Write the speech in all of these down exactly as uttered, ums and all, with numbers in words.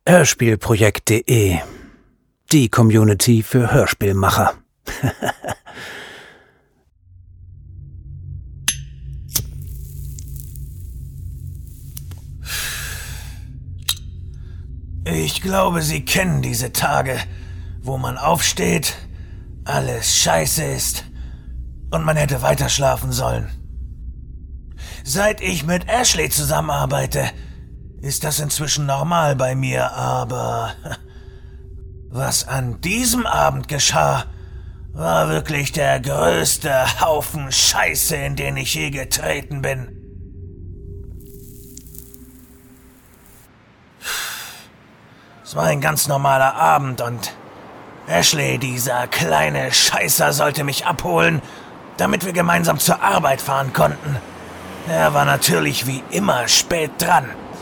Hörspielprojekt punkt de. Die Community für Hörspielmacher. Ich glaube, Sie kennen diese Tage, wo man aufsteht, alles scheiße ist und man hätte weiter schlafen sollen. Seit ich mit Ashley zusammenarbeite, ist das inzwischen normal bei mir, aber was an diesem Abend geschah, war wirklich der größte Haufen Scheiße, in den ich je getreten bin. Es war ein ganz normaler Abend und Ashley, dieser kleine Scheißer, sollte mich abholen, damit wir gemeinsam zur Arbeit fahren konnten. Er war natürlich wie immer spät dran.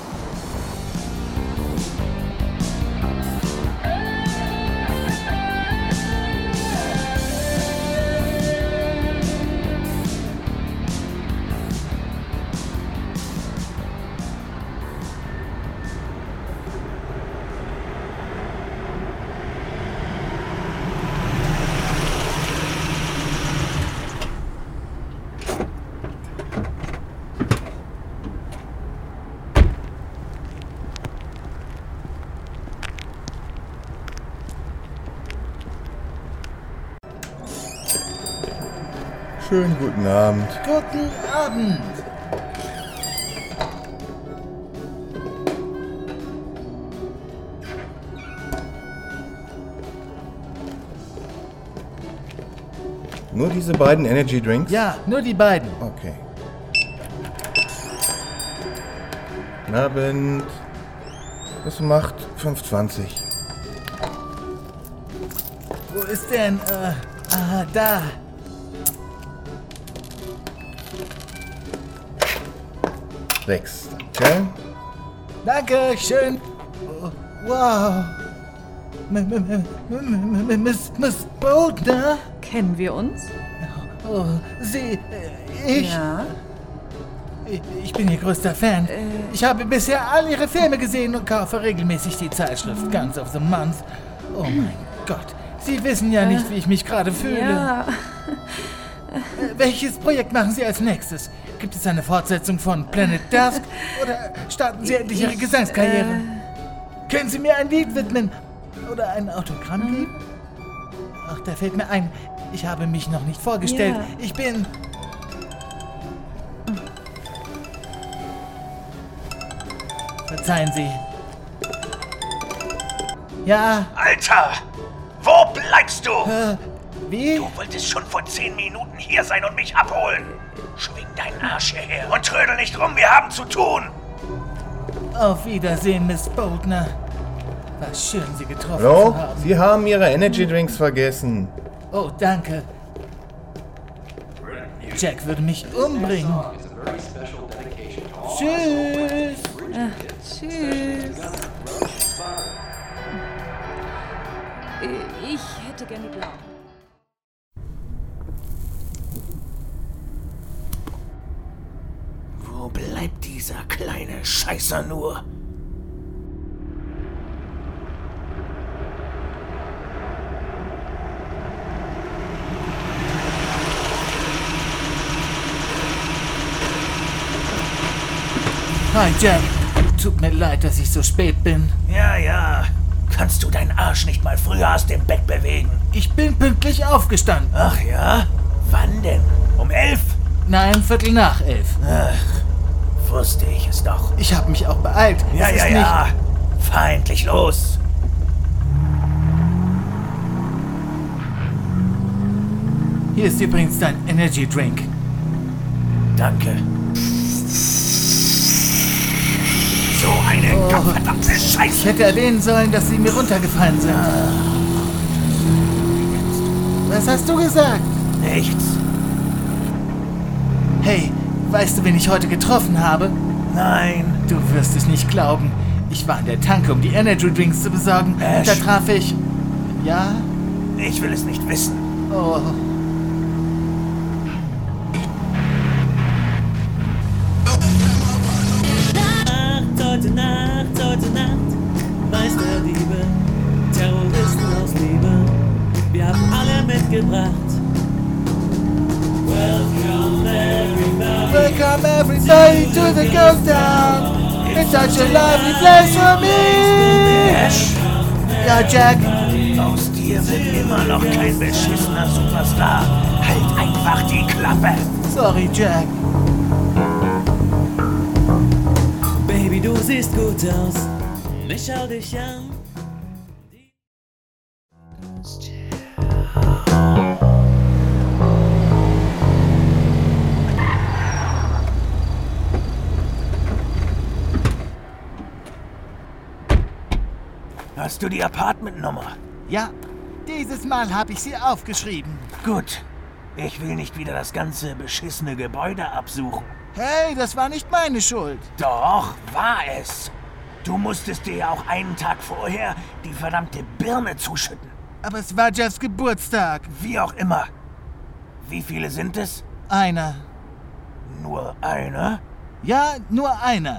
Schönen guten Abend. Guten Abend. Nur diese beiden Energy Drinks? Ja, nur die beiden. Okay. Guten Abend. Das macht fünf zwanzig. Wo ist denn, äh, ah, da. Sechs. Okay. Danke, schön. Oh, wow. M- m- m- m- Miss, Miss Boulder? Kennen wir uns? Oh, Sie, äh, ich, Ja. ich, ich bin Ihr größter Fan. Äh. Ich habe bisher all Ihre Filme gesehen und kaufe regelmäßig die Zeitschrift Guns of the Month. Oh mein Gott, Sie wissen ja nicht, wie ich mich gerade fühle. Ja. Äh, Welches Projekt machen Sie als nächstes? Gibt es eine Fortsetzung von Planet Dusk oder starten Sie endlich Ihre Gesangskarriere? Äh, Können Sie mir ein Lied widmen oder ein Autogramm geben? Ach, da fällt mir ein, ich habe mich noch nicht vorgestellt. Ja. Ich bin... Verzeihen Sie. Ja, Alter! Wo bleibst du? äh, wie? Du wolltest schon vor zehn Minuten hier sein und mich abholen. Schwing deinen Arsch hierher und trödel nicht rum, wir haben zu tun. Auf Wiedersehen, Miss Boldner. Was schön, Sie getroffen Hallo? zu haben. Sie haben Ihre Energy Drinks vergessen. Oh, danke. Jack würde mich umbringen. Tschüss. Tschüss. Äh, Ich hätte gerne blau. Wo bleibt dieser kleine Scheißer nur? Hi, Jack. Tut mir leid, dass ich so spät bin. Ja, ja. Kannst du deinen Arsch nicht mal früher aus dem Bett bewegen? Ich bin pünktlich aufgestanden. Ach ja? Wann denn? Um elf? Nein, Viertel nach elf. Ach, wusste ich es doch. Ich habe mich auch beeilt. Ja, Es ja, ist ja. Fahr endlich los. Nicht... Hier ist übrigens dein Energy Drink. Danke. So eine Oh. gottverdammte Ich Scheiße. hätte erwähnen sollen, dass sie mir runtergefallen sind. Was hast du gesagt? Nichts. Hey, weißt du, wen ich heute getroffen habe? Nein. Du wirst es nicht glauben. Ich war an der Tanke, um die Energy Drinks zu besorgen. Ash. Und da traf ich... Ja? Ich will es nicht wissen. Oh. Nacht, heute Nacht, heute Nacht. Meisterdiebe, Terroristen aus Liebe, wir haben alle mitgebracht. Welcome everybody. Welcome everybody to the Ghost Town. It's such a lovely place for me. Ash, Ja, Jack. aus dir wird immer noch kein beschissener Superstar. Halt einfach die Klappe. Sorry, Jack. Baby, du siehst gut aus. Ich schau dich an. Hast du die Apartmentnummer? Ja, dieses Mal habe ich sie aufgeschrieben. Gut. Ich will nicht wieder das ganze beschissene Gebäude absuchen. Hey, das war nicht meine Schuld. Doch, war es. Du musstest dir ja auch einen Tag vorher die verdammte Birne zuschütten. Aber es war Jeffs Geburtstag. Wie auch immer. Wie viele sind es? Einer. Nur einer? Ja, nur einer.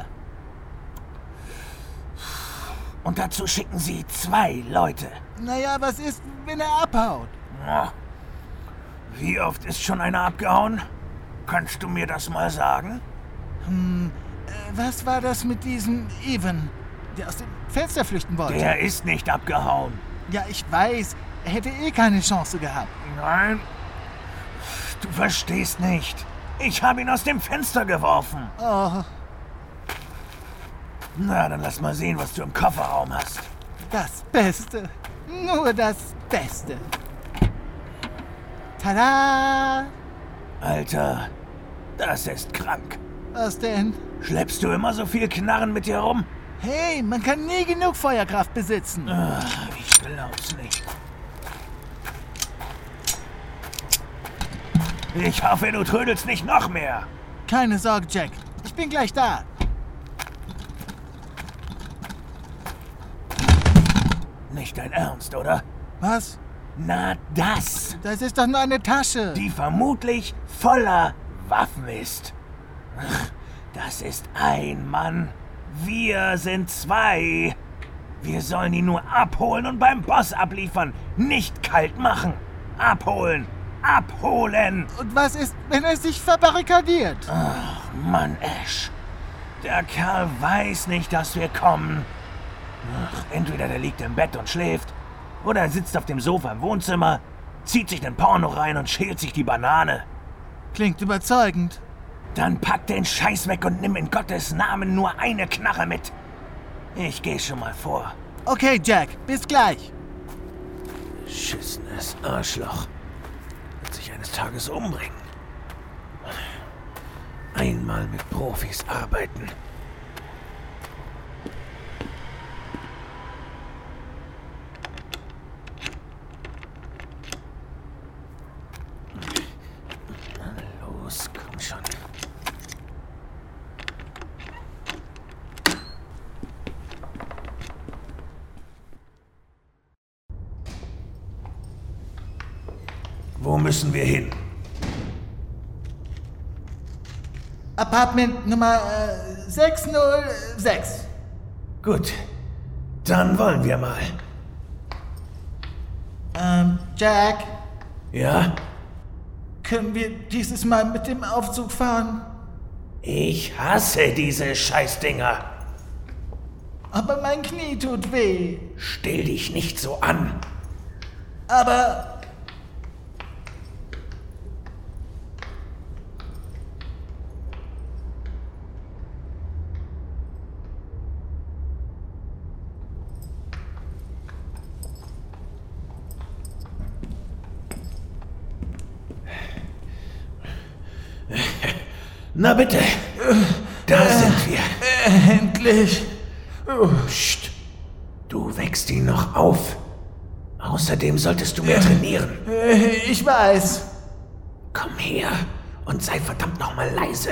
Und dazu schicken sie zwei Leute. Naja, was ist, wenn er abhaut? Na, wie oft ist schon einer abgehauen? Kannst du mir das mal sagen? Hm, äh, was war das mit diesem Evan, der aus dem Fenster flüchten wollte? Der ist nicht abgehauen. Ja, ich weiß. Er hätte eh keine Chance gehabt. Nein, du verstehst nicht. Ich habe ihn aus dem Fenster geworfen. Oh, Na, dann lass mal sehen, was du im Kofferraum hast. das Beste. Nur das Beste. Tada! Alter, das ist krank. Was denn? Schleppst du immer so viel Knarren mit dir rum? Hey, man kann nie genug Feuerkraft besitzen. Ah, ich glaub's nicht. Ich hoffe, du trödelst nicht noch mehr. Keine Sorge, Jack. Ich bin gleich da. Nicht dein Ernst, oder? Was? Na, das, Das ist doch nur eine Tasche. die vermutlich voller Waffen ist. Ach, das ist ein Mann. Wir sind zwei. Wir sollen ihn nur abholen und beim Boss abliefern. Nicht kalt machen. Abholen. Abholen. Und was ist, wenn er sich verbarrikadiert? Ach, Mann, Ash. Der Kerl weiß nicht, dass wir kommen. Ach, entweder der liegt im Bett und schläft, oder er sitzt auf dem Sofa im Wohnzimmer, zieht sich den Porno rein und schält sich die Banane. Klingt überzeugend. Dann pack den Scheiß weg und nimm in Gottes Namen nur eine Knarre mit. Ich geh schon mal vor. Okay, Jack, bis gleich. Beschissenes Arschloch. Wird sich eines Tages umbringen. Einmal mit Profis arbeiten. Na los, komm schon. Wo müssen wir hin? Apartment Nummer äh, sechs null sechs. Gut, dann wollen wir mal. Ähm, Jack, Ja? können wir dieses Mal mit dem Aufzug fahren? Ich hasse diese Scheißdinger. Aber mein Knie tut weh. Stell dich nicht so an. Aber... Na bitte, da sind wir. Endlich. Psst, du wächst ihn noch auf. Außerdem solltest du mehr trainieren. Ich weiß. Komm her und sei verdammt nochmal leise.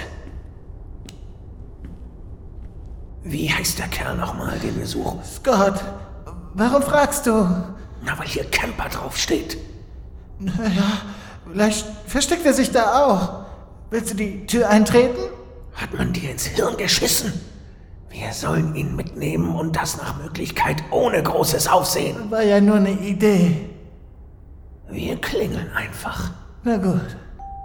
Wie heißt der Kerl nochmal, den wir suchen? Scott, warum fragst du? Na, weil hier Camper draufsteht. Naja, vielleicht versteckt er sich da auch. Willst du die Tür eintreten? Hat man dir ins Hirn geschissen? Wir sollen ihn mitnehmen und das nach Möglichkeit ohne großes Aufsehen. War ja nur eine Idee. Wir klingeln einfach. Na gut.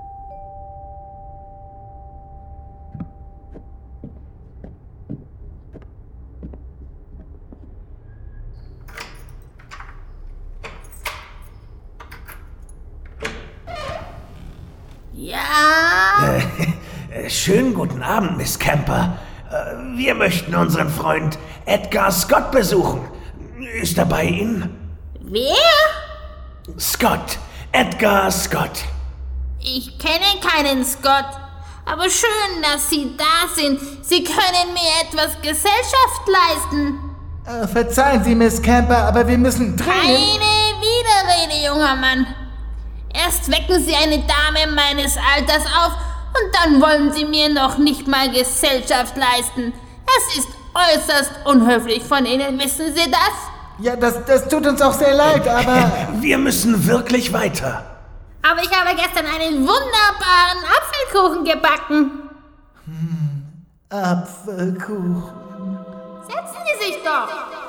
Ja? Äh, schönen guten Abend, Miss Camper. Äh, wir möchten unseren Freund Edgar Scott besuchen. Ist er bei Ihnen? Wer? Scott. Edgar Scott. Ich kenne keinen Scott. Aber schön, dass Sie da sind. Sie können mir etwas Gesellschaft leisten. Äh, verzeihen Sie, Miss Camper, aber wir müssen dringend... Keine Widerrede, junger Mann. Erst wecken Sie eine Dame meines Alters auf und dann wollen Sie mir noch nicht mal Gesellschaft leisten. Es ist äußerst unhöflich von Ihnen, wissen Sie das? Ja, das, das tut uns auch sehr leid, aber... Wir müssen wirklich weiter. Aber ich habe gestern einen wunderbaren Apfelkuchen gebacken. Hm, Apfelkuchen. Setzen Sie sich doch.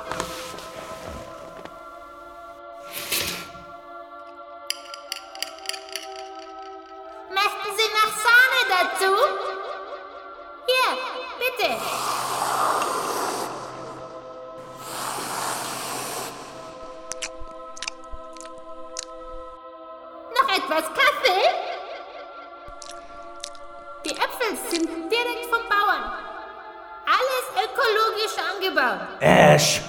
Möchten Sie noch Sahne dazu? Hier, bitte. Noch etwas Kaffee? Die Äpfel sind direkt vom Bauern. Alles ökologisch angebaut. Ash.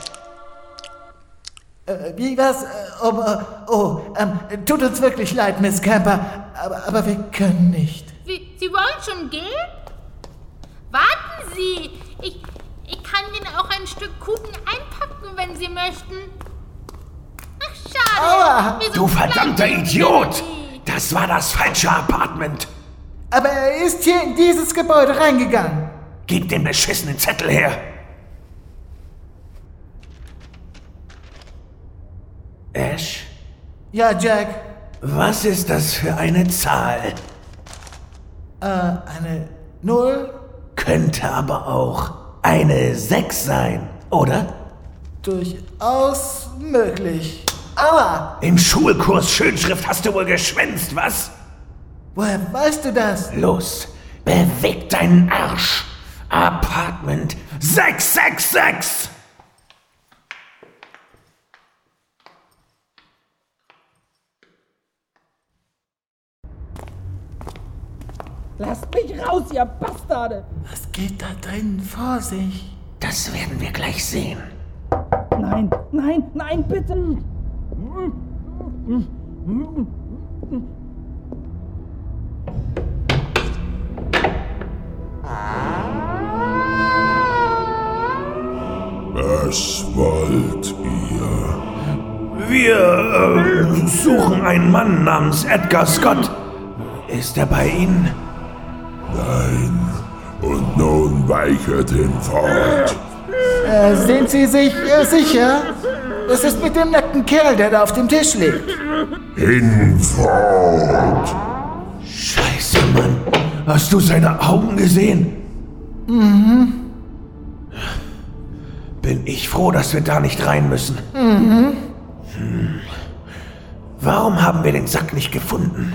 Äh, wie was? Äh, oh, oh ähm, tut uns wirklich leid, Miss Camper, aber, aber wir können nicht. Sie, Sie wollen schon gehen? Warten Sie! Ich, ich kann Ihnen auch ein Stück Kuchen einpacken, wenn Sie möchten. Ach, schade. Aua. Wir sind Du verdammter gleich Idiot! fertig. Das war das falsche Apartment. Aber er ist hier in dieses Gebäude reingegangen. Gib den beschissenen Zettel her. Ash, Ja, Jack. was ist das für eine Zahl? Äh, eine Null? Könnte aber auch eine sechs sein, oder? Durchaus möglich. Aua! Im Schulkurs Schönschrift hast du wohl geschwänzt, was? Woher weißt du das? Los, beweg deinen Arsch. Apartment sechs sechs sechs. Lasst mich raus, ihr Bastarde! Was geht da drinnen vor sich? Das werden wir gleich sehen. Nein, nein, nein, bitte! Was wollt ihr? Wir äh, suchen einen Mann namens Edgar Scott. Ist er bei Ihnen? Nein. Und nun weichert hinfort. Äh, sind Sie sich äh, sicher? Das ist mit dem nackten Kerl, der da auf dem Tisch liegt. Hinfort! Scheiße, Mann. Hast du seine Augen gesehen? Mhm. Bin ich froh, dass wir da nicht rein müssen. Mhm. Hm. Warum haben wir den Sack nicht gefunden?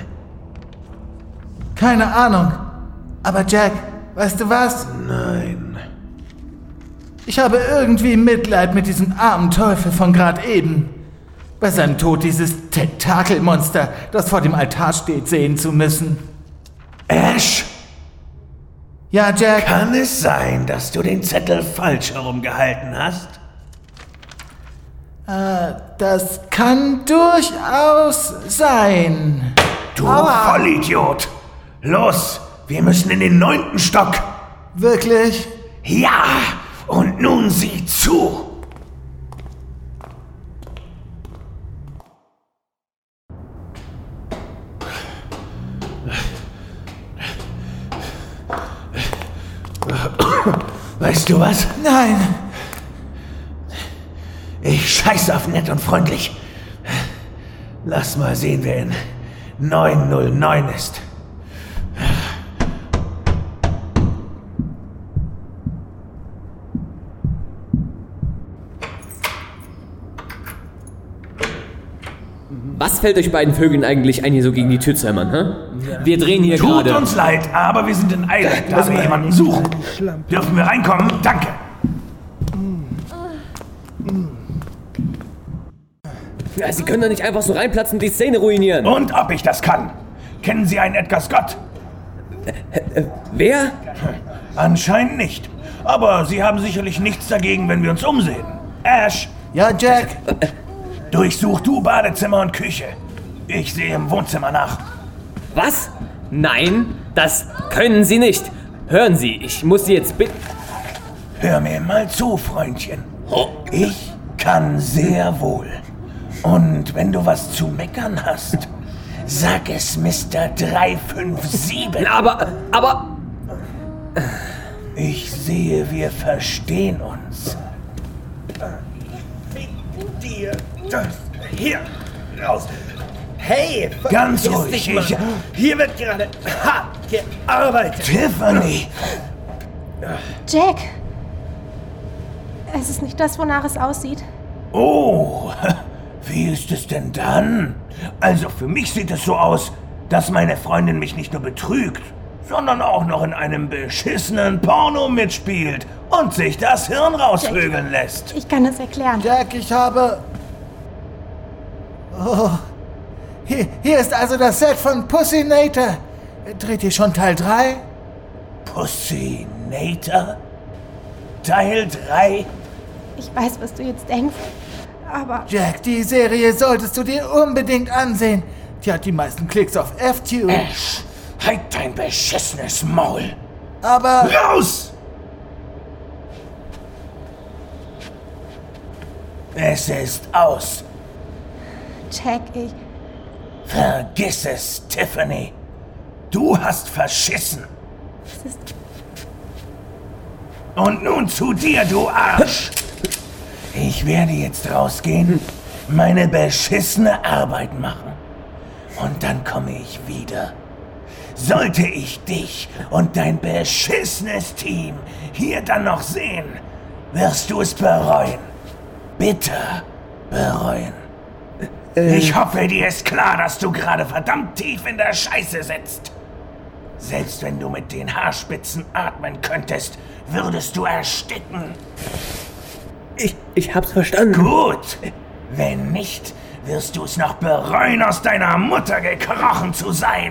Keine Ahnung. Aber Jack, weißt du was? Nein. Ich habe irgendwie Mitleid mit diesem armen Teufel von grad eben. Bei seinem Tod dieses Tentakelmonster, das vor dem Altar steht, sehen zu müssen. Ash? Ja, Jack? Kann es sein, dass du den Zettel falsch herumgehalten hast? Äh, das kann durchaus sein. Du Aua. Vollidiot! Los, wir müssen in den neunten Stock. Wirklich? Ja, und nun sieh zu. Weißt du was? Nein. Ich scheiße auf nett und freundlich. Lass mal sehen, wer in neun null neun ist. Was fällt euch beiden Vögeln eigentlich ein, hier so gegen die Tür zu hämmern, hä? Wir drehen hier Tut gerade... uns leid, aber wir sind in Eile, da wir jemanden suchen. Dürfen wir reinkommen? Danke. Ja, Sie können da nicht einfach so reinplatzen und die Szene ruinieren. Und ob ich das kann? Kennen Sie einen Edgar Scott? Äh, äh, wer? Anscheinend nicht. Aber Sie haben sicherlich nichts dagegen, wenn wir uns umsehen. Ash! Ja, Jack? Durchsuch du Badezimmer und Küche. Ich sehe im Wohnzimmer nach. Was? Nein, das können Sie nicht. Hören Sie, ich muss Sie jetzt bitten... Hör mir mal zu, Freundchen. Ich kann sehr wohl. Und wenn du was zu meckern hast, sag es Mister drei fünf sieben. Aber, aber... Ich sehe, wir verstehen uns. Dir, das, hier, raus. Hey, ganz vergiss ruhig. dich mal. Ich, hier wird gerade hart gearbeitet. Tiffany! Jack! Es ist nicht das, wonach es aussieht. Oh, wie ist es denn dann? Also für mich sieht es so aus, dass meine Freundin mich nicht nur betrügt, sondern auch noch in einem beschissenen Porno mitspielt und sich das Hirn rausvögeln lässt. Ich kann es erklären. Jack, ich habe... Oh. Hier, hier ist also das Set von Pussinator. Dreht ihr schon Teil drei? Pussinator? Teil drei? Ich weiß, was du jetzt denkst, aber... Jack, die Serie solltest du dir unbedingt ansehen. Die hat die meisten Klicks auf F-Tube. Ash, halt dein beschissenes Maul. Aber... Raus! Es ist aus. Jack, ich... Vergiss es, Tiffany. Du hast verschissen. Es ist... Und nun zu dir, du Arsch. Ich werde jetzt rausgehen, meine beschissene Arbeit machen. Und dann komme ich wieder. Sollte ich dich und dein beschissenes Team hier dann noch sehen, wirst du es bereuen. Bitter bereuen. Äh. Ich hoffe, dir ist klar, dass du gerade verdammt tief in der Scheiße sitzt. Selbst wenn du mit den Haarspitzen atmen könntest, würdest du ersticken. Ich, ich hab's verstanden. Gut. Wenn nicht, wirst du es noch bereuen, aus deiner Mutter gekrochen zu sein.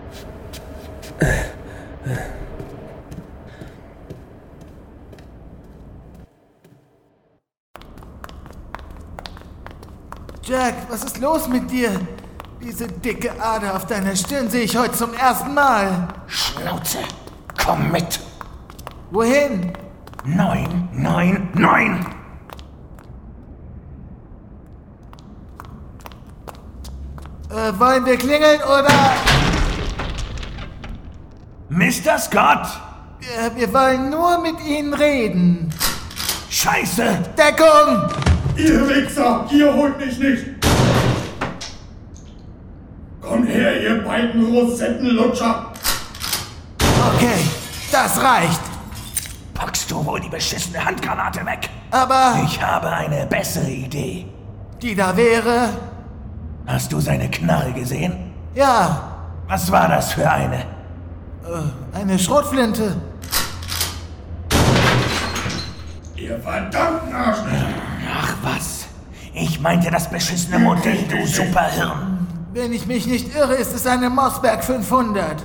Jack, was ist los mit dir? Diese dicke Ader auf deiner Stirn sehe ich heute zum ersten Mal. Schnauze, komm mit. Wohin? Neun, neun, neun. Äh, wollen wir klingeln oder... Mister Scott! Wir, wir wollen nur mit Ihnen reden. Scheiße! Deckung! Ihr Wichser, ihr holt mich nicht! Komm her, ihr beiden Rosettenlutscher! Okay, das reicht. Packst du wohl die beschissene Handgranate weg? Aber... Ich habe eine bessere Idee. Die da wäre... Hast du seine Knarre gesehen? Ja. Was war das für eine? Äh, eine Schrotflinte. Ihr verdammten Arschlöcher! Ach was. Ich meinte das beschissene Modell, du Superhirn. Wenn ich mich nicht irre, ist es eine Mossberg fünfhundert.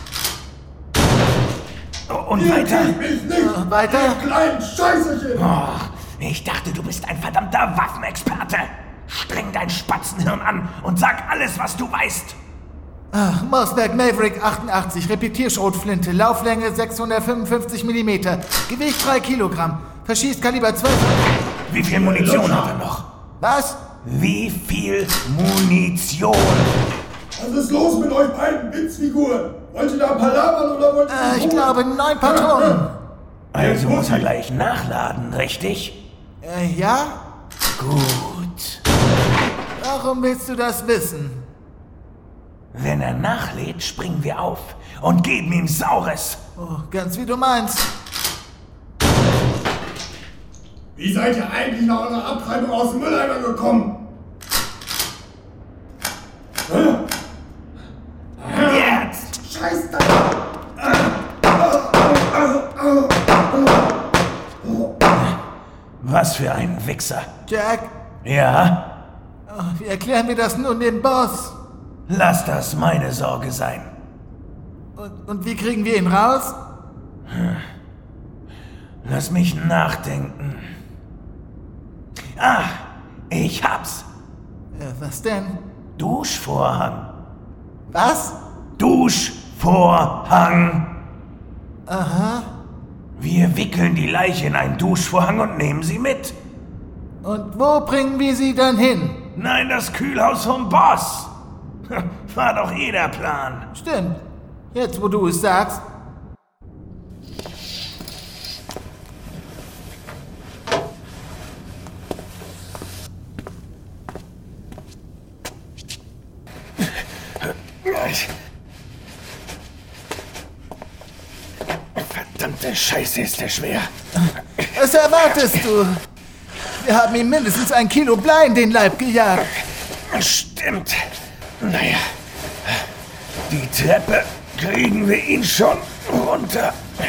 Und Ihr weiter? Mich nicht, äh, weiter? Ihr kleinen Scheißerchen! Oh, ich dachte, du bist ein verdammter Waffenexperte. Streng dein Spatzenhirn an und sag alles, was du weißt. Ach, Mossberg Maverick achtundachtzig, Repetierschrotflinte, Lauflänge sechshundertfünfundfünfzig Millimeter, Gewicht drei Kilogramm, verschießt Kaliber zwölf. Wie viel Munition hat er noch? Was? Wie viel Munition? Was ist los mit euch beiden Witzfiguren? Wollt ihr da palavern oder wollt ihr... Äh, ich glaube, neun Patronen. Also muss er gleich nachladen, richtig? Äh, ja? Gut. Warum willst du das wissen? Wenn er nachlädt, springen wir auf und geben ihm Saures. Oh, ganz wie du meinst. Wie seid ihr eigentlich nach eurer Abtreibung aus dem Mülleimer gekommen? Was für ein Wichser. Jack? Ja? Oh, wie erklären wir das nun dem Boss? Lass das meine Sorge sein. Und, und wie kriegen wir ihn raus? Hm. Lass mich nachdenken. Ah, ich hab's. Äh, was denn? Duschvorhang. Was? Duschvorhang. Aha. Wir wickeln die Leiche in einen Duschvorhang und nehmen sie mit. Und wo bringen wir sie dann hin? Nein, das Kühlhaus vom Boss. War doch eh der Plan. Stimmt. Jetzt, wo du es sagst. Verdammte Scheiße, ist der schwer. Was erwartest du? Wir haben ihm mindestens ein Kilo Blei in den Leib gejagt. Stimmt. Naja, die Treppe kriegen wir ihn schon runter.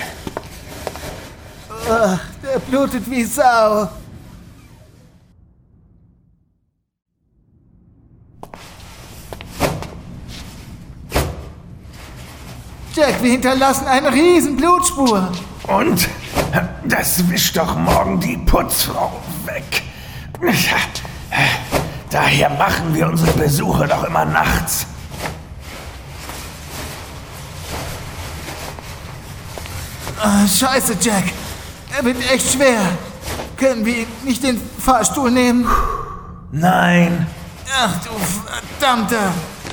Oh, der blutet wie Sau. Jack, wir hinterlassen eine riesen Blutspur. Und? Das wischt doch morgen die Putzfrau weg. Daher machen wir unsere Besuche doch immer nachts. Oh, scheiße, Jack. Er wird echt schwer. Können wir ihn nicht den Fahrstuhl nehmen? Nein. Ach du Verdammter.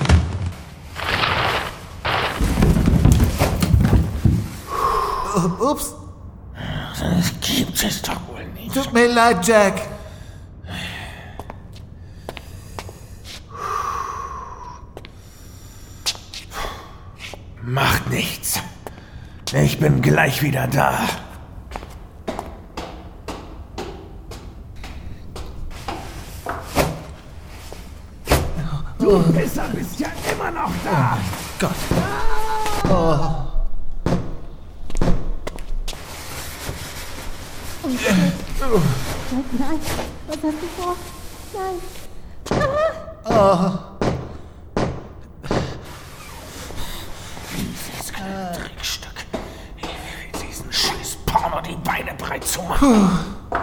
Ups. Das gibt es doch wohl nicht. Tut mir leid, Jack. Macht nichts. Ich bin gleich wieder da. Du Pisser bist ja immer noch da. Oh Gott. Oh. Oh, nein, was hast du vor? Nein. Ah. Oh. Dieses kleine Dreckstück. Ich will diesen scheiß Porno die Beine breit zu machen. Puh.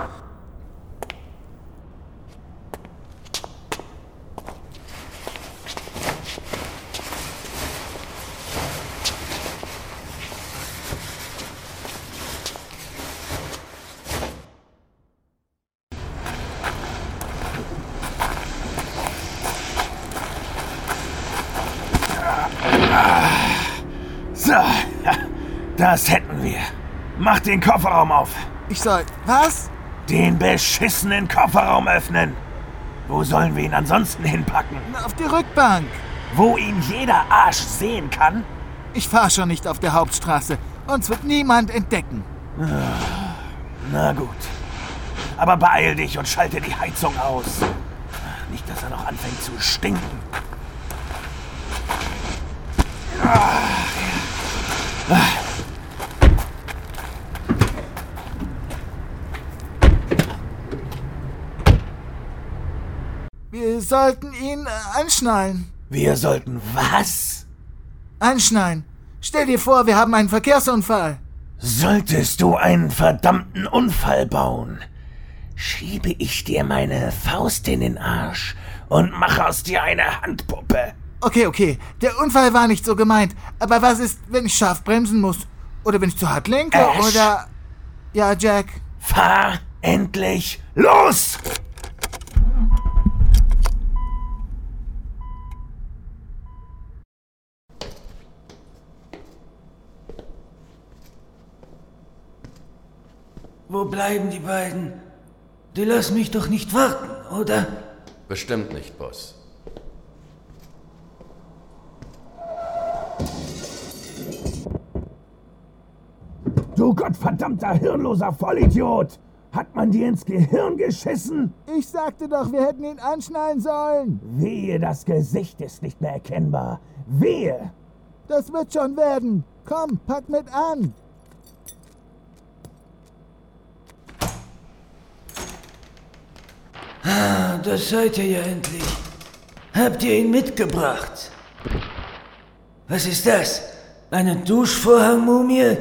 So, das hätten wir. Mach den Kofferraum auf. Ich soll... Was? Den beschissenen Kofferraum öffnen. Wo sollen wir ihn ansonsten hinpacken? Auf die Rückbank. Wo ihn jeder Arsch sehen kann? Ich fahr schon nicht auf der Hauptstraße. Uns wird niemand entdecken. Na gut. Aber beeil dich und schalte die Heizung aus. Nicht, dass er noch anfängt zu stinken. Wir sollten ihn äh, anschnallen. Wir sollten was? Anschnallen. Stell dir vor, wir haben einen Verkehrsunfall. Solltest du einen verdammten Unfall bauen, schiebe ich dir meine Faust in den Arsch und mache aus dir eine Handpuppe. Okay, okay. Der Unfall war nicht so gemeint. Aber was ist, wenn ich scharf bremsen muss? Oder wenn ich zu hart lenke? Ash. Oder... Ja, Jack. Fahr endlich los! Wo bleiben die beiden? Die lassen mich doch nicht warten, oder? Bestimmt nicht, Boss. Du gottverdammter hirnloser Vollidiot! Hat man dir ins Gehirn geschissen? Ich sagte doch, wir hätten ihn anschnallen sollen. Wehe, das Gesicht ist nicht mehr erkennbar. Wehe! Das wird schon werden. Komm, pack mit an. das seid ihr ja endlich. Habt ihr ihn mitgebracht? Was ist das? Eine Duschvorhangmumie?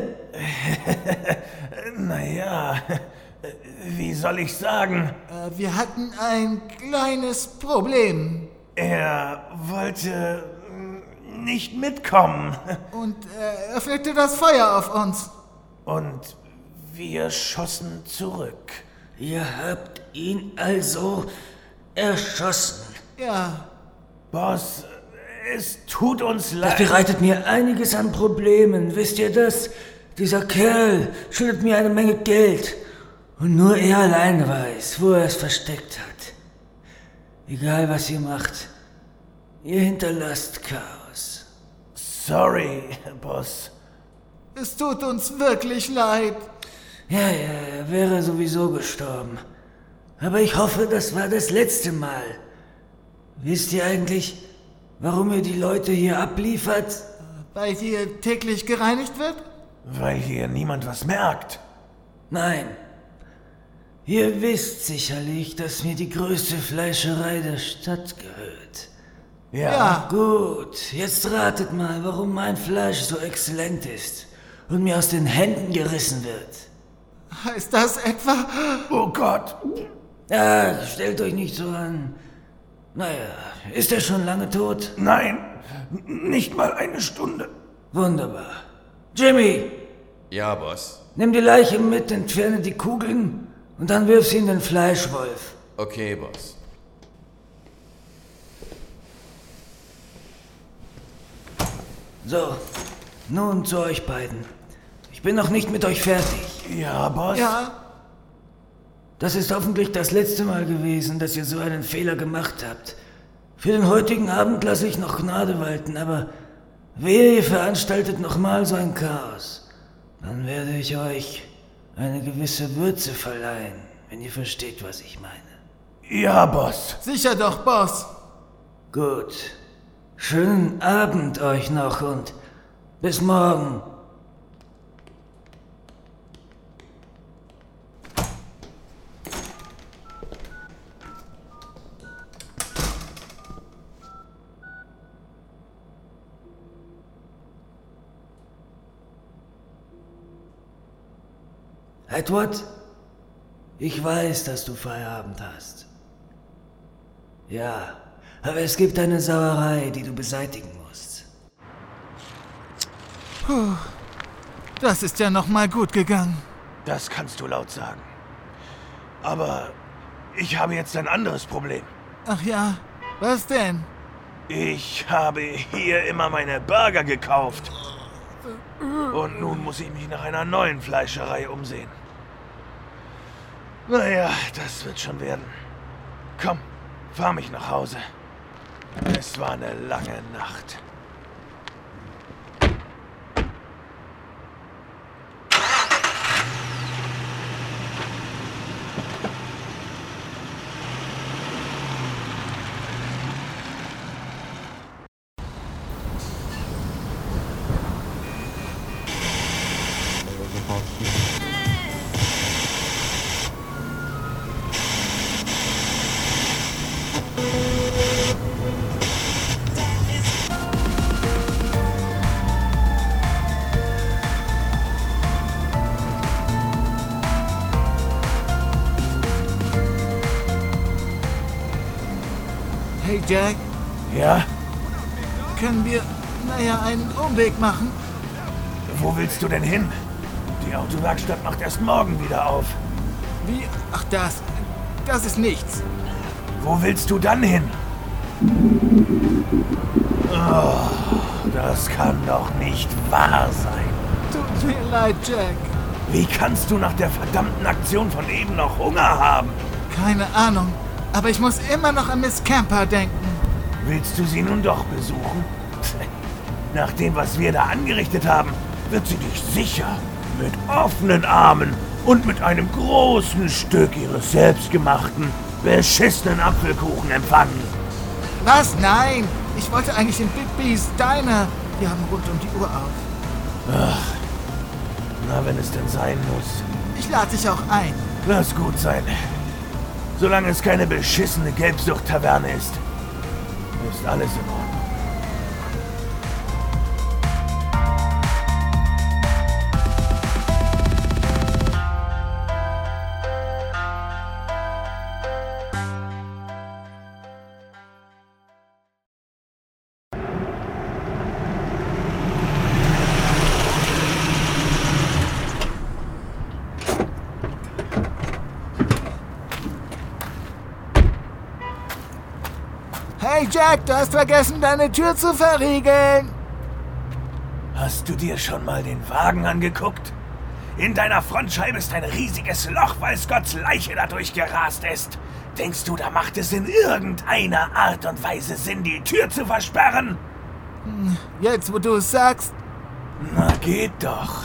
Naja, wie soll ich sagen? Äh, wir hatten ein kleines Problem. Er wollte nicht mitkommen. Und er öffnete das Feuer auf uns. Und wir schossen zurück. Ihr habt ihn also erschossen? Ja. Boss, es tut uns leid. Das bereitet mir einiges an Problemen, wisst ihr das? Dieser Kerl schuldet mir eine Menge Geld. Und nur er allein weiß, wo er es versteckt hat. Egal was ihr macht, ihr hinterlasst Chaos. Sorry, Boss. Es tut uns wirklich leid. Ja, ja, er wäre sowieso gestorben. Aber ich hoffe, das war das letzte Mal. Wisst ihr eigentlich, warum ihr die Leute hier abliefert? Weil hier täglich gereinigt wird? Weil hier niemand was merkt. Nein. Ihr wisst sicherlich, dass mir die größte Fleischerei der Stadt gehört. Ja. Ja. Gut, jetzt ratet mal, warum mein Fleisch so exzellent ist und mir aus den Händen gerissen wird. Heißt das etwa... Oh Gott. Ah, stellt euch nicht so an. Naja, ist er schon lange tot? Nein, nicht mal eine Stunde. Wunderbar. Jimmy! Ja, Boss. Nimm die Leiche mit, entferne die Kugeln und dann wirf sie in den Fleischwolf. Okay, Boss. So, nun zu euch beiden. Ich bin noch nicht mit euch fertig. Ja, Boss? Ja? Das ist hoffentlich das letzte Mal gewesen, dass ihr so einen Fehler gemacht habt. Für den heutigen Abend lasse ich noch Gnade walten, aber wehe, ihr veranstaltet nochmal so ein Chaos. Dann werde ich euch eine gewisse Würze verleihen, wenn ihr versteht, was ich meine. Ja, Boss. Sicher doch, Boss. Gut. Schönen Abend euch noch und bis morgen. Edward, ich weiß, dass du Feierabend hast. Ja, aber es gibt eine Sauerei, die du beseitigen musst. Puh, das ist ja noch mal gut gegangen. Das kannst du laut sagen. Aber ich habe jetzt ein anderes Problem. Ach ja, was denn? Ich habe hier immer meine Burger gekauft. Und nun muss ich mich nach einer neuen Fleischerei umsehen. Naja, das wird schon werden. Komm, fahr mich nach Hause. Es war eine lange Nacht. Hey Jack, Ja? können wir, naja, einen Umweg machen? Wo willst du denn hin? Die Autowerkstatt macht erst morgen wieder auf. Wie? Ach das, das ist nichts. Wo willst du dann hin? Oh, das kann doch nicht wahr sein. Tut mir leid, Jack. Wie kannst du nach der verdammten Aktion von eben noch Hunger haben? Keine Ahnung, aber ich muss immer noch an Miss Camper denken. Willst du sie nun doch besuchen? Nach dem, was wir da angerichtet haben, wird sie dich sicher mit offenen Armen und mit einem großen Stück ihres selbstgemachten, beschissenen Apfelkuchen empfangen. Was? Nein! Ich wollte eigentlich in Big B's Diner. Die haben rund um die Uhr auf. Ach, na, wenn es denn sein muss. Ich lade dich auch ein. Lass gut sein. Solange es keine beschissene Gelbsucht-Taverne ist, ist alles in Ordnung. Hey Jack, du hast vergessen, deine Tür zu verriegeln. Hast du dir schon mal den Wagen angeguckt? In deiner Frontscheibe ist ein riesiges Loch, weil Scotts Leiche dadurch gerast ist. Denkst du, da macht es in irgendeiner Art und Weise Sinn, die Tür zu versperren? Jetzt, wo du es sagst. Na, geht doch.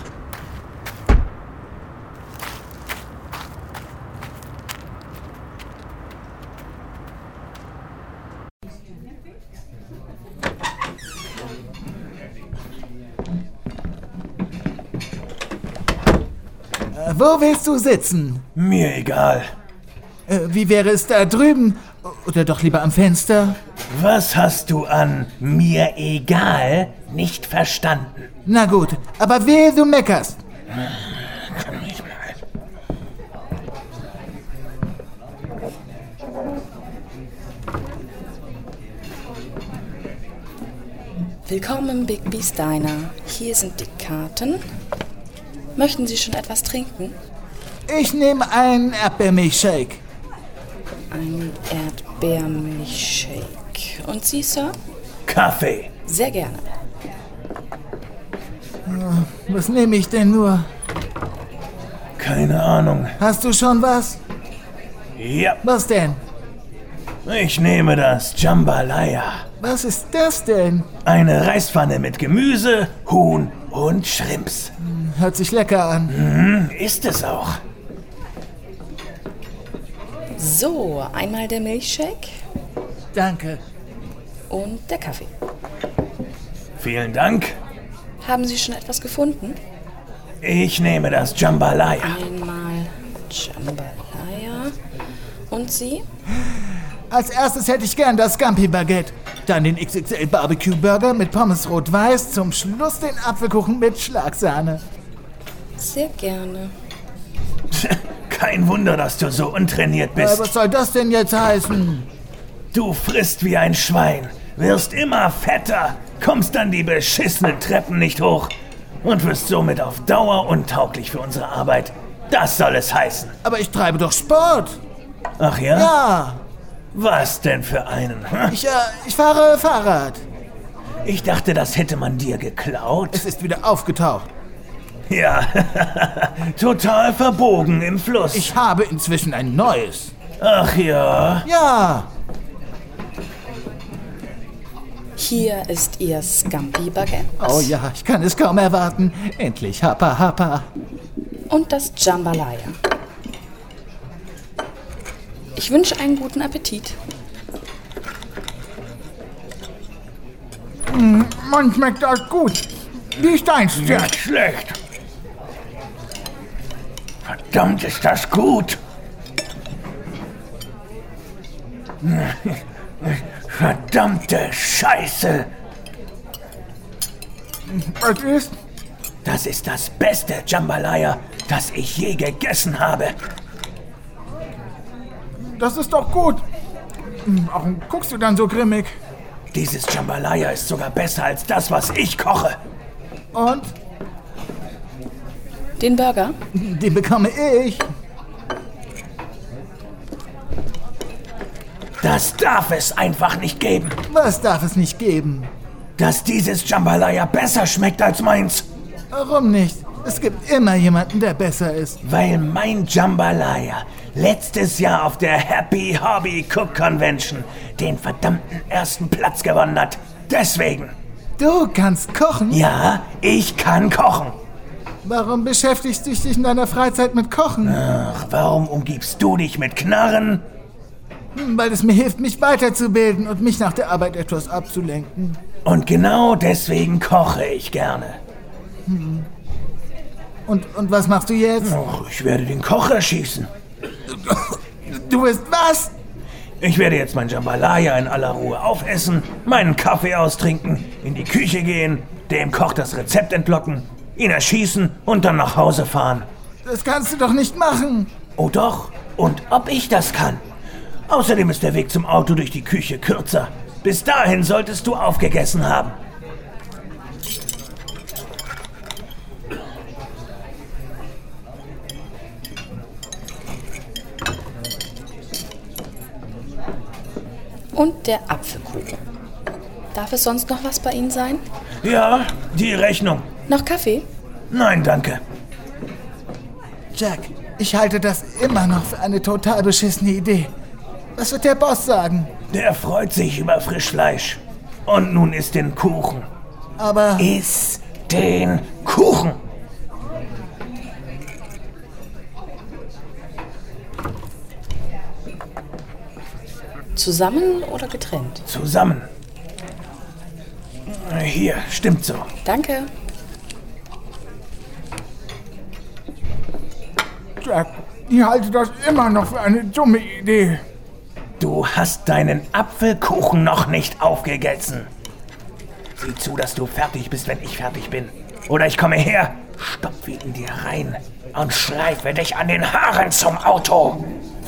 Wo willst du sitzen? Mir egal. Äh, wie wäre es da drüben? Oder doch lieber am Fenster? Was hast du an mir egal nicht verstanden? Na gut, aber wehe, du meckerst. Komm nicht mal. Willkommen im Big Bee's Diner. Hier sind die Karten. Möchten Sie schon etwas trinken? Ich nehme einen Erdbeermilchshake. Ein Erdbeermilchshake. Und Sie, Sir? Kaffee. Sehr gerne. Was nehme ich denn nur? Keine Ahnung. Hast du schon was? Ja. Was denn? Ich nehme das Jambalaya. Was ist das denn? Eine Reispfanne mit Gemüse, Huhn und Shrimps. Hört sich lecker an. Mhm, ist es auch. So, einmal der Milchshake. Danke. Und der Kaffee. Vielen Dank. Haben Sie schon etwas gefunden? Ich nehme das Jambalaya. Einmal Jambalaya. Und Sie? Als erstes hätte ich gern das Scampi-Baguette. Dann den X X L-Barbecue-Burger mit Pommes rot-weiß. Zum Schluss den Apfelkuchen mit Schlagsahne. Sehr gerne. Kein Wunder, dass du so untrainiert bist. Äh, was soll das denn jetzt heißen? Du frisst wie ein Schwein, wirst immer fetter, kommst dann die beschissenen Treppen nicht hoch und wirst somit auf Dauer untauglich für unsere Arbeit. Das soll es heißen. Aber ich treibe doch Sport. Ach ja? Ja. Was denn für einen? Hm? Ich, äh, ich fahre Fahrrad. Ich dachte, das hätte man dir geklaut. Es ist wieder aufgetaucht. Ja, total verbogen im Fluss. Ich habe inzwischen ein neues. Ach ja? Ja. Hier ist Ihr Scampi-Baguette. Oh ja, ich kann es kaum erwarten. Endlich Hapa Hapa. Und das Jambalaya. Ich wünsche einen guten Appetit. Mm, man schmeckt das gut. Wie ist deins, Jack? Nicht schlecht. Verdammt, ist das gut. Verdammte Scheiße. Was ist? Das ist das beste Jambalaya, das ich je gegessen habe. Das ist doch gut. Warum guckst du dann so grimmig? Dieses Jambalaya ist sogar besser als das, was ich koche. Und? Den Burger? Den bekomme ich. Das darf es einfach nicht geben. Was darf es nicht geben? Dass dieses Jambalaya besser schmeckt als meins. Warum nicht? Es gibt immer jemanden, der besser ist. Weil mein Jambalaya letztes Jahr auf der Happy Hobby Cook Convention den verdammten ersten Platz gewonnen hat. Deswegen. Du kannst kochen? Ja, ich kann kochen. Warum beschäftigst du dich in deiner Freizeit mit Kochen? Ach, warum umgibst du dich mit Knarren? Weil es mir hilft, mich weiterzubilden und mich nach der Arbeit etwas abzulenken. Und genau deswegen koche ich gerne. Hm. Und, und was machst du jetzt? Ach, ich werde den Koch erschießen. Du wirst was? Ich werde jetzt mein Jambalaya in aller Ruhe aufessen, meinen Kaffee austrinken, in die Küche gehen, dem Koch das Rezept entlocken, ihn erschießen und dann nach Hause fahren. Das kannst du doch nicht machen. Oh doch, und ob ich das kann. Außerdem ist der Weg zum Auto durch die Küche kürzer. Bis dahin solltest du aufgegessen haben. Und der Apfelkuchen. Darf es sonst noch was bei Ihnen sein? Ja, die Rechnung. Noch Kaffee? Nein, danke. Jack, ich halte das immer noch für eine total beschissene Idee. Was wird der Boss sagen? Der freut sich über Frischfleisch. Und nun isst den Kuchen. Aber... Iss den Kuchen! Zusammen oder getrennt? Zusammen. Hier, stimmt so. Danke. Jack, ich halte das immer noch für eine dumme Idee. Du hast deinen Apfelkuchen noch nicht aufgegessen. Sieh zu, dass du fertig bist, wenn ich fertig bin. Oder ich komme her, stopfe ihn dir rein und schleife dich an den Haaren zum Auto.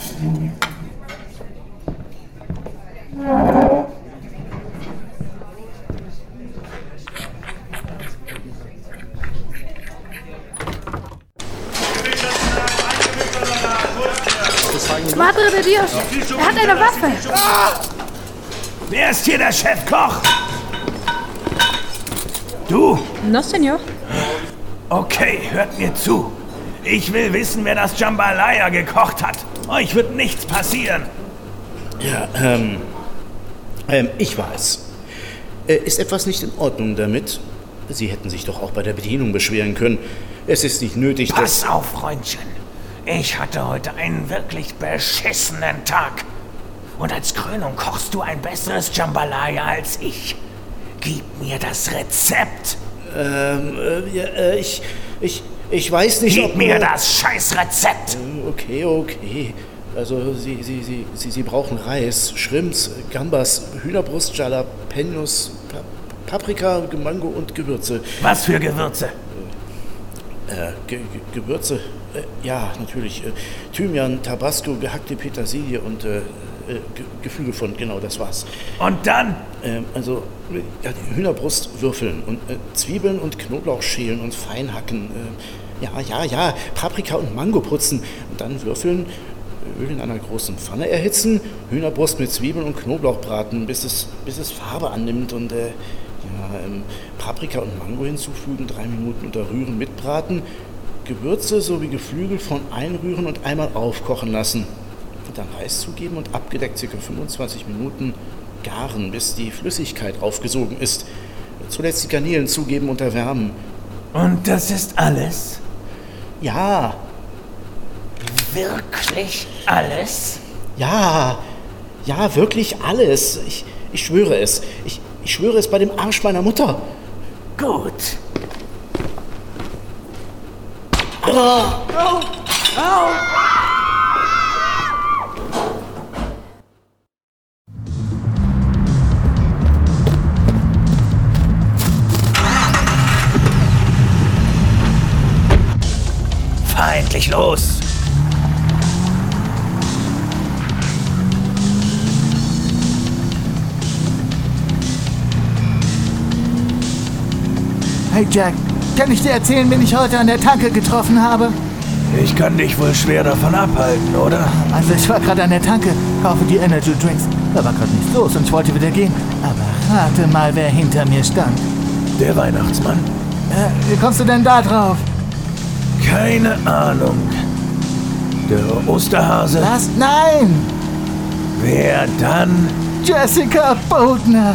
Madre de Dios, er hat eine Waffe. Ah! Wer ist hier der Chefkoch? Du? No, Senor. Okay, hört mir zu. Ich will wissen, wer das Jambalaya gekocht hat. Euch wird nichts passieren. Ja, ähm... Ähm, ich weiß. Äh, ist etwas nicht in Ordnung damit? Sie hätten sich doch auch bei der Bedienung beschweren können. Es ist nicht nötig, dass... Pass auf, Freundchen. Ich hatte heute einen wirklich beschissenen Tag. Und als Krönung kochst du ein besseres Jambalaya als ich. Gib mir das Rezept. Ähm, äh, ja, äh, ich, ich, ich weiß nicht, Gib ob... mir das Scheißrezept. Okay, okay. Also, Sie, Sie, Sie, Sie, Sie brauchen Reis, Shrimps, Gambas, Hühnerbrust, Jalapenos, Pa- Paprika, Mango und Gewürze. Was für Gewürze? Äh, Ge- Ge- Gewürze? Äh, ja, natürlich. Äh, Thymian, Tabasco, gehackte Petersilie und äh, äh, Ge- Geflügelfond, genau, das war's. Und dann? Äh, also, äh, ja, die Hühnerbrust würfeln und äh, Zwiebeln und Knoblauch schälen und fein hacken. Äh, ja, ja, ja, Paprika und Mango putzen und dann würfeln, Öl in einer großen Pfanne erhitzen, Hühnerbrust mit Zwiebeln und Knoblauch braten, bis es, bis es Farbe annimmt und äh, ja, ähm, Paprika und Mango hinzufügen, drei Minuten unterrühren, mitbraten, Gewürze sowie Geflügel von einrühren und einmal aufkochen lassen. Und dann Reis zugeben und abgedeckt ca. fünfundzwanzig Minuten garen, bis die Flüssigkeit aufgesogen ist. Zuletzt die Garnelen zugeben und erwärmen. Und das ist alles? Ja. Wirklich alles? Ja, ja, wirklich alles. Ich, ich schwöre es. Ich, ich schwöre es bei dem Arsch meiner Mutter. Gut. Oh. Au! Au! Fahr endlich los! Hey Jack, kann ich dir erzählen, wen ich heute an der Tanke getroffen habe? Ich kann dich wohl schwer davon abhalten, oder? Also ich war gerade an der Tanke, kaufe die Energy Drinks. Da war gerade nichts los und ich wollte wieder gehen. Aber rate mal, wer hinter mir stand. Der Weihnachtsmann. Äh, wie kommst du denn da drauf? Keine Ahnung. Der Osterhase? Was? Nein! Wer dann? Jessica Bodner.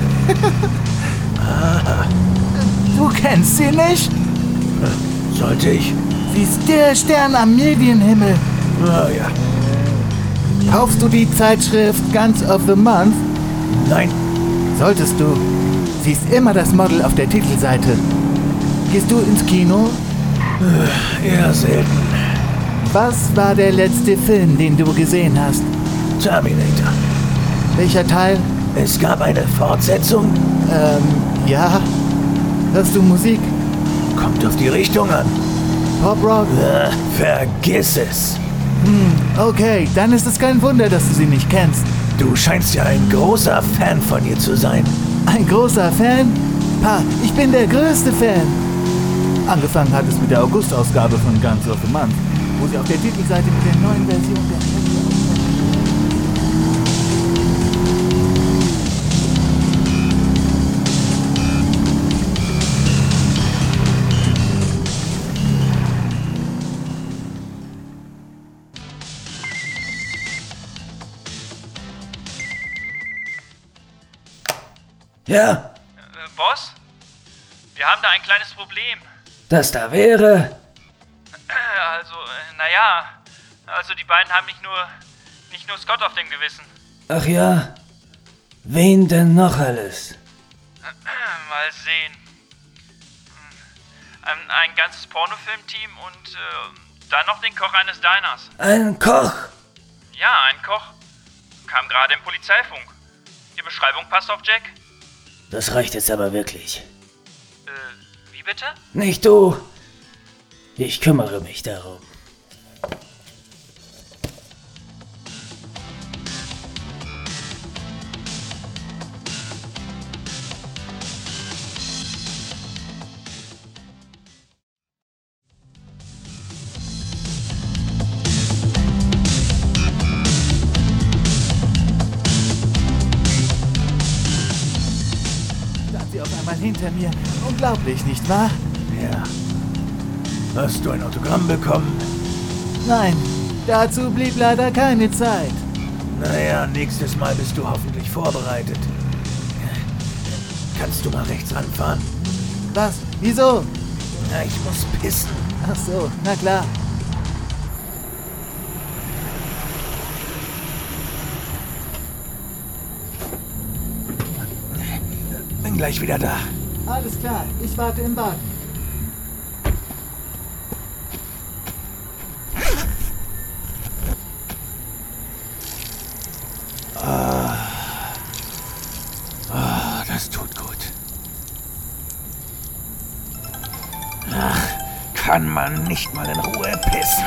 Ah. Du kennst sie nicht? Sollte ich? Sie ist der Stern am Medienhimmel. Ah ja. Kaufst du die Zeitschrift Guns of the Month? Nein. Solltest du. Sie ist immer das Model auf der Titelseite. Gehst du ins Kino? Eher selten. Was war der letzte Film, den du gesehen hast? Terminator. Welcher Teil? Es gab eine Fortsetzung? Ähm, ja. Hörst du Musik? Kommt auf die Richtung an. Pop-Rock? Äh, vergiss es. Hm, okay, dann ist es kein Wunder, dass du sie nicht kennst. Du scheinst ja ein großer Fan von ihr zu sein. Ein großer Fan? Pa, ich bin der größte Fan. Angefangen hat es mit der August-Ausgabe von Guns of the Month, wo sie auf der Titelseite mit der neuen Version der Ja? Äh, Boss? Wir haben da ein kleines Problem. Das da wäre... Also, äh, naja. Also die beiden haben nicht nur... nicht nur Scott auf dem Gewissen. Ach ja? Wen denn noch alles? Mal sehen. Ein, ein ganzes Pornofilmteam und äh, dann noch den Koch eines Diners. Ein Koch? Ja, ein Koch. Kam gerade im Polizeifunk. Die Beschreibung passt auf Jack? Das reicht jetzt aber wirklich. Äh, wie bitte? Nicht du. Ich kümmere mich darum. hinter mir. Unglaublich, nicht wahr? Ja. Hast du ein Autogramm bekommen? Nein, dazu blieb leider keine Zeit. Naja, nächstes Mal bist du hoffentlich vorbereitet. Kannst du mal rechts ranfahren? Was? Wieso? Na, ich muss pissen. Ach so, na klar. Bin gleich wieder da. Alles klar, ich warte im Wagen. Ah. Ah, das tut gut. Ach, kann man nicht mal in Ruhe pissen?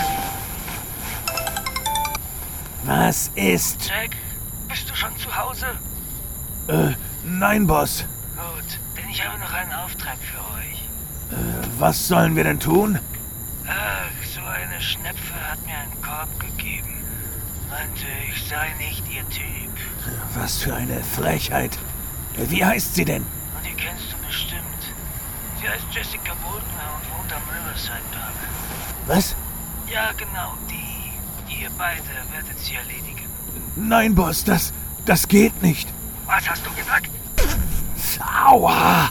Was ist? Jack, bist du schon zu Hause? Äh, nein, Boss. Gut, denn ich habe noch einen Auftrag für euch. Äh, was sollen wir denn tun? Ach, so eine Schnepfe hat mir einen Korb gegeben. Meinte, ich sei nicht ihr Typ. Was für eine Frechheit. Wie heißt sie denn? Und die kennst du bestimmt. Sie heißt Jessica Boltner und wohnt am Riverside Park. Was? Ja, genau, die. Ihr beide werdet sie erledigen. Nein, Boss, das, das geht nicht. Was hast du gesagt? Aua!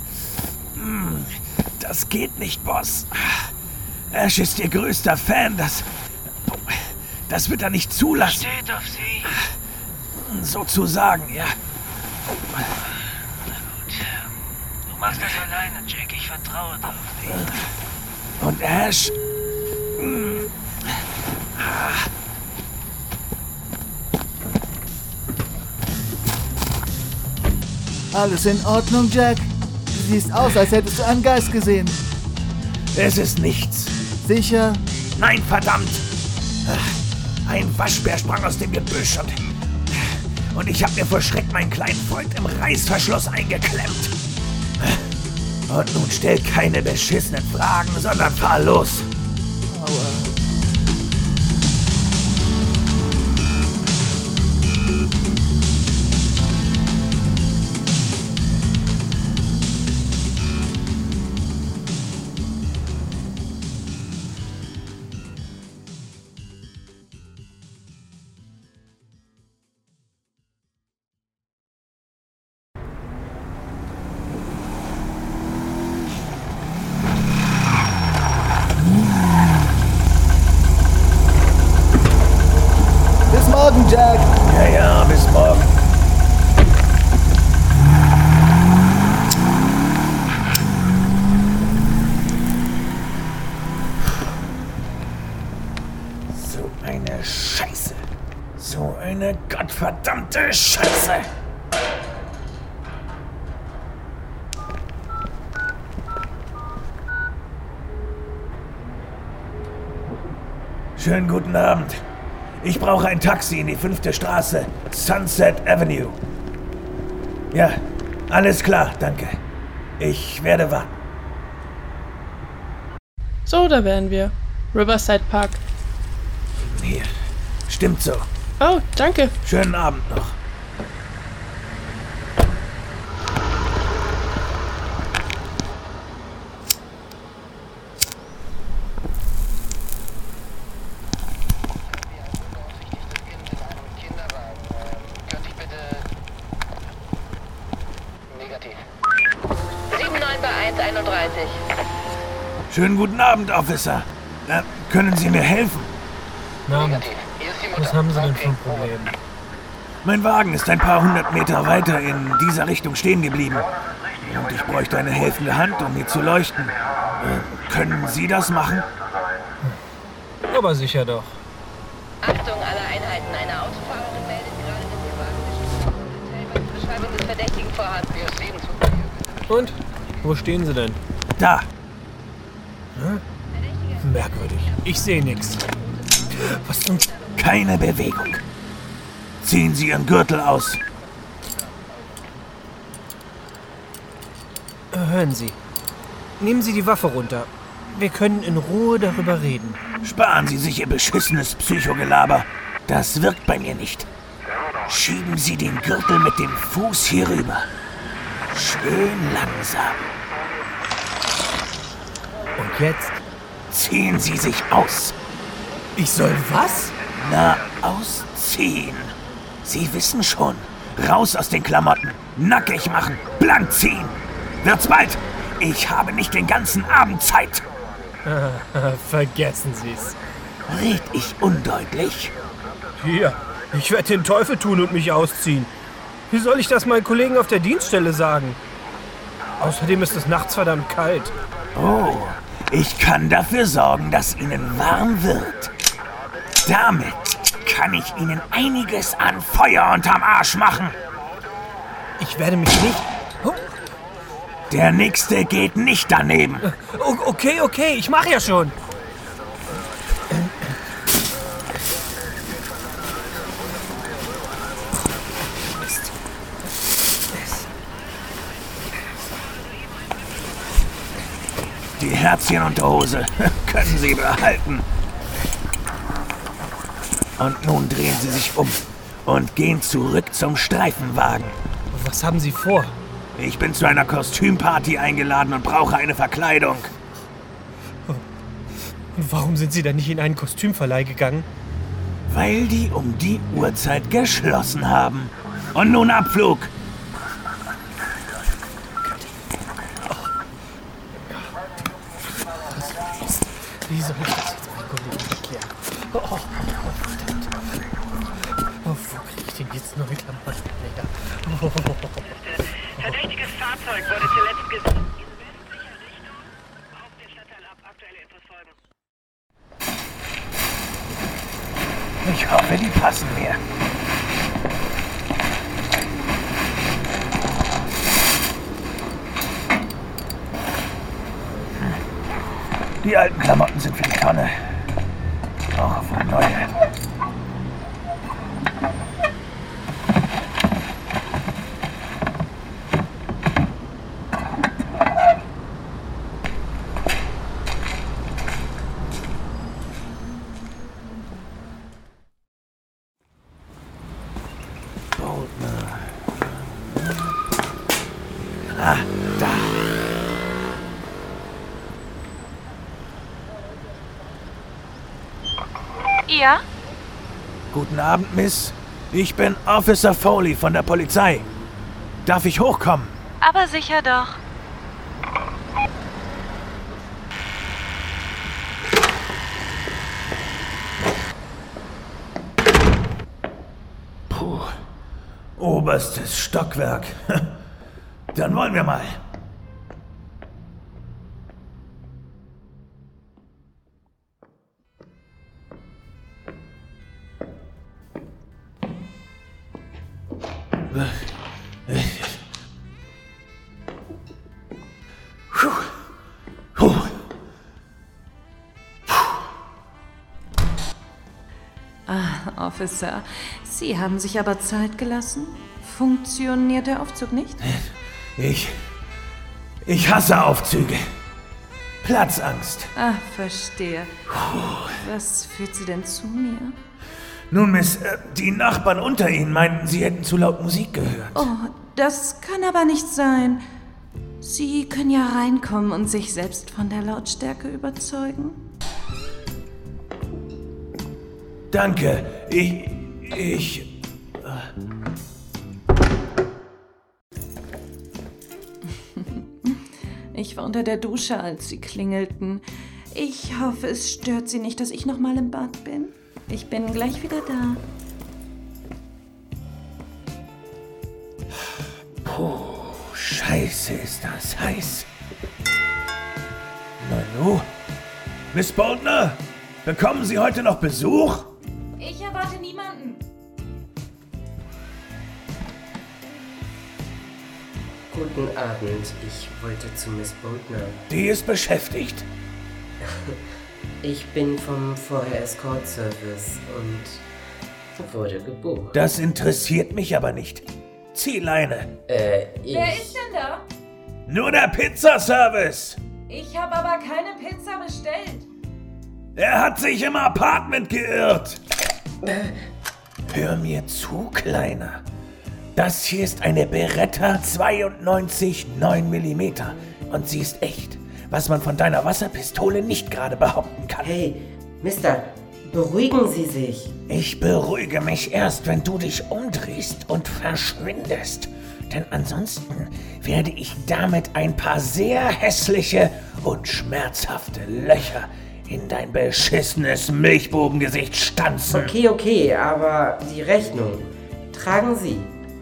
Das geht nicht, Boss. Ash ist ihr größter Fan. Das, das wird er nicht zulassen. Steht auf sie. Sozusagen, ja. Na gut. Du machst das alleine, Jack. Ich vertraue auf dich. Und Ash? Alles in Ordnung, Jack? Du siehst aus, als hättest du einen Geist gesehen. Es ist nichts. Sicher? Nein, verdammt! Ein Waschbär sprang aus dem Gebüsch und... Und ich habe mir vor Schreck meinen kleinen Freund im Reißverschluss eingeklemmt. Und nun stell keine beschissenen Fragen, sondern fahr los. Aua. Verdammte Scheiße! Schönen guten Abend. Ich brauche ein Taxi in die fünfte Straße, Sunset Avenue. Ja, alles klar, danke. Ich werde warten. So, da wären wir. Riverside Park. Hier, stimmt so. Oh, danke. Schönen Abend noch. Schönen guten Abend, Officer. Äh, können Sie mir helfen? Abend. Was haben Sie denn für ein Problem? Mein Wagen ist ein paar hundert Meter weiter in dieser Richtung stehen geblieben. Und ich bräuchte eine helfende Hand, um mir zu leuchten. Äh, können Sie das machen? Aber sicher doch. Achtung, alle Einheiten. Eine Autofahrerin meldet gerade, dass ihr Wagen Beschreibung des Verdächtigen vorhat. Wir sehen zu. Und? Wo stehen Sie denn? Da. Hm? Merkwürdig. Ich sehe nichts. Was zum... Keine Bewegung. Ziehen Sie Ihren Gürtel aus. Hören Sie. Nehmen Sie die Waffe runter. Wir können in Ruhe darüber reden. Sparen Sie sich Ihr beschissenes Psychogelaber. Das wirkt bei mir nicht. Schieben Sie den Gürtel mit dem Fuß hier rüber. Schön langsam. Und jetzt? Ziehen Sie sich aus. Ich soll was? Na, ausziehen. Sie wissen schon. Raus aus den Klamotten. Nackig machen. Blank ziehen. Wird's bald. Ich habe nicht den ganzen Abend Zeit. Vergessen Sie's. Red ich undeutlich? Hier, ich werde den Teufel tun und mich ausziehen. Wie soll ich das meinen Kollegen auf der Dienststelle sagen? Außerdem ist es nachts verdammt kalt. Oh, ich kann dafür sorgen, dass Ihnen warm wird. Damit kann ich Ihnen einiges an Feuer unterm Arsch machen. Ich werde mich nicht... Oh. Der Nächste geht nicht daneben. Okay, okay, ich mache ja schon. Die Herzchenunterhose können Sie behalten. Und nun drehen Sie sich um und gehen zurück zum Streifenwagen. Was haben Sie vor? Ich bin zu einer Kostümparty eingeladen und brauche eine Verkleidung. Warum sind Sie denn nicht in einen Kostümverleih gegangen? Weil die um die Uhrzeit geschlossen haben. Und nun Abflug. Wie soll ich das jetzt meinen Kollegen erklären? Oh, oh, verdammt. Oh, wo krieg ich denn jetzt neue Klamotten? Oh, oh, oh, oh. Verdächtiges Fahrzeug wurde zuletzt gesehen. In westlicher Richtung. Auf den Stadtteil ab. Aktuelle Infos folgen. Ich hoffe, die passen mir. Die alten Klamotten sind für die Tonne. Auch für neue. Ah, da. Ja? Guten Abend, Miss. Ich bin Officer Foley von der Polizei. Darf ich hochkommen? Aber sicher doch. Puh. Oberstes Stockwerk. Dann wollen wir mal. Ah, Officer, Sie haben sich aber Zeit gelassen. Funktioniert der Aufzug nicht? Ich... Ich hasse Aufzüge. Platzangst. Ah, verstehe. Was führt Sie denn zu mir? Nun, Miss, äh, die Nachbarn unter Ihnen meinten, Sie hätten zu laut Musik gehört. Oh, das kann aber nicht sein. Sie können ja reinkommen und sich selbst von der Lautstärke überzeugen. Danke. Ich... Ich... Ich war unter der Dusche, als Sie klingelten. Ich hoffe, es stört Sie nicht, dass ich noch mal im Bad bin. Ich bin gleich wieder da. Puh, scheiße ist das heiß. Nanu? Miss Boltner, bekommen Sie heute noch Besuch? Ich erwarte niemanden. Guten Abend, ich wollte zu Miss Boltner. Die ist beschäftigt. Ich bin vom Vorher Escort Service und wurde gebucht. Das interessiert mich aber nicht. Ziehleine. Äh, ich... Wer ist denn da? Nur der Pizzaservice. Ich habe aber keine Pizza bestellt. Er hat sich im Apartment geirrt. Hör mir zu, Kleiner. Das hier ist eine Beretta zweiundneunzig neun Millimeter und sie ist echt, was man von deiner Wasserpistole nicht gerade behaupten kann. Hey, Mister, beruhigen Sie sich. Ich beruhige mich erst, wenn du dich umdrehst und verschwindest. Denn ansonsten werde ich damit ein paar sehr hässliche und schmerzhafte Löcher in dein beschissenes Milchbubengesicht stanzen. Okay, okay, aber die Rechnung tragen Sie.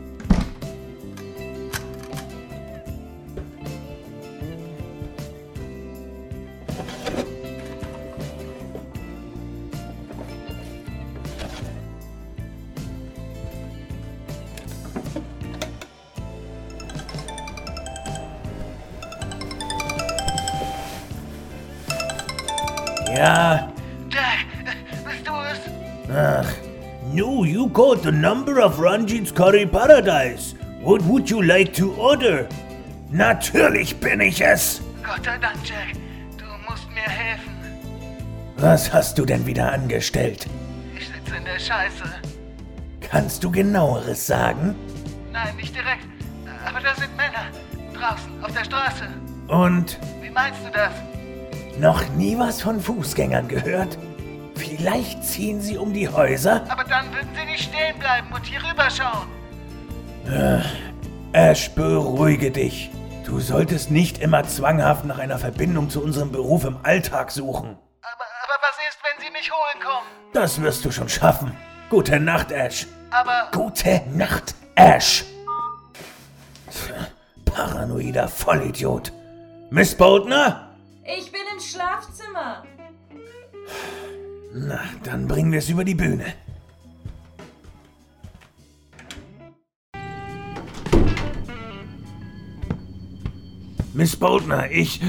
Ja. Jack, bist du es? Ach, no, you got the number of Ranjit's Curry Paradise. What would you like to order? Natürlich bin ich es. Gott sei Dank, Jack. Du musst mir helfen. Was hast du denn wieder angestellt? Ich sitze in der Scheiße. Kannst du genaueres sagen? Nein, nicht direkt. Aber da sind Männer. Draußen, auf der Straße. Und? Wie meinst du das? Noch nie was von Fußgängern gehört? Vielleicht ziehen sie um die Häuser? Aber dann würden sie nicht stehen bleiben und hier rüberschauen. Äh, Ash, beruhige dich. Du solltest nicht immer zwanghaft nach einer Verbindung zu unserem Beruf im Alltag suchen. Aber, aber was ist, wenn sie mich holen kommen? Das wirst du schon schaffen. Gute Nacht, Ash. Aber... Gute Nacht, Ash. Paranoider Vollidiot. Miss Boltner? Ich bin im Schlafzimmer. Na, dann bringen wir es über die Bühne. Miss Boltner, ich...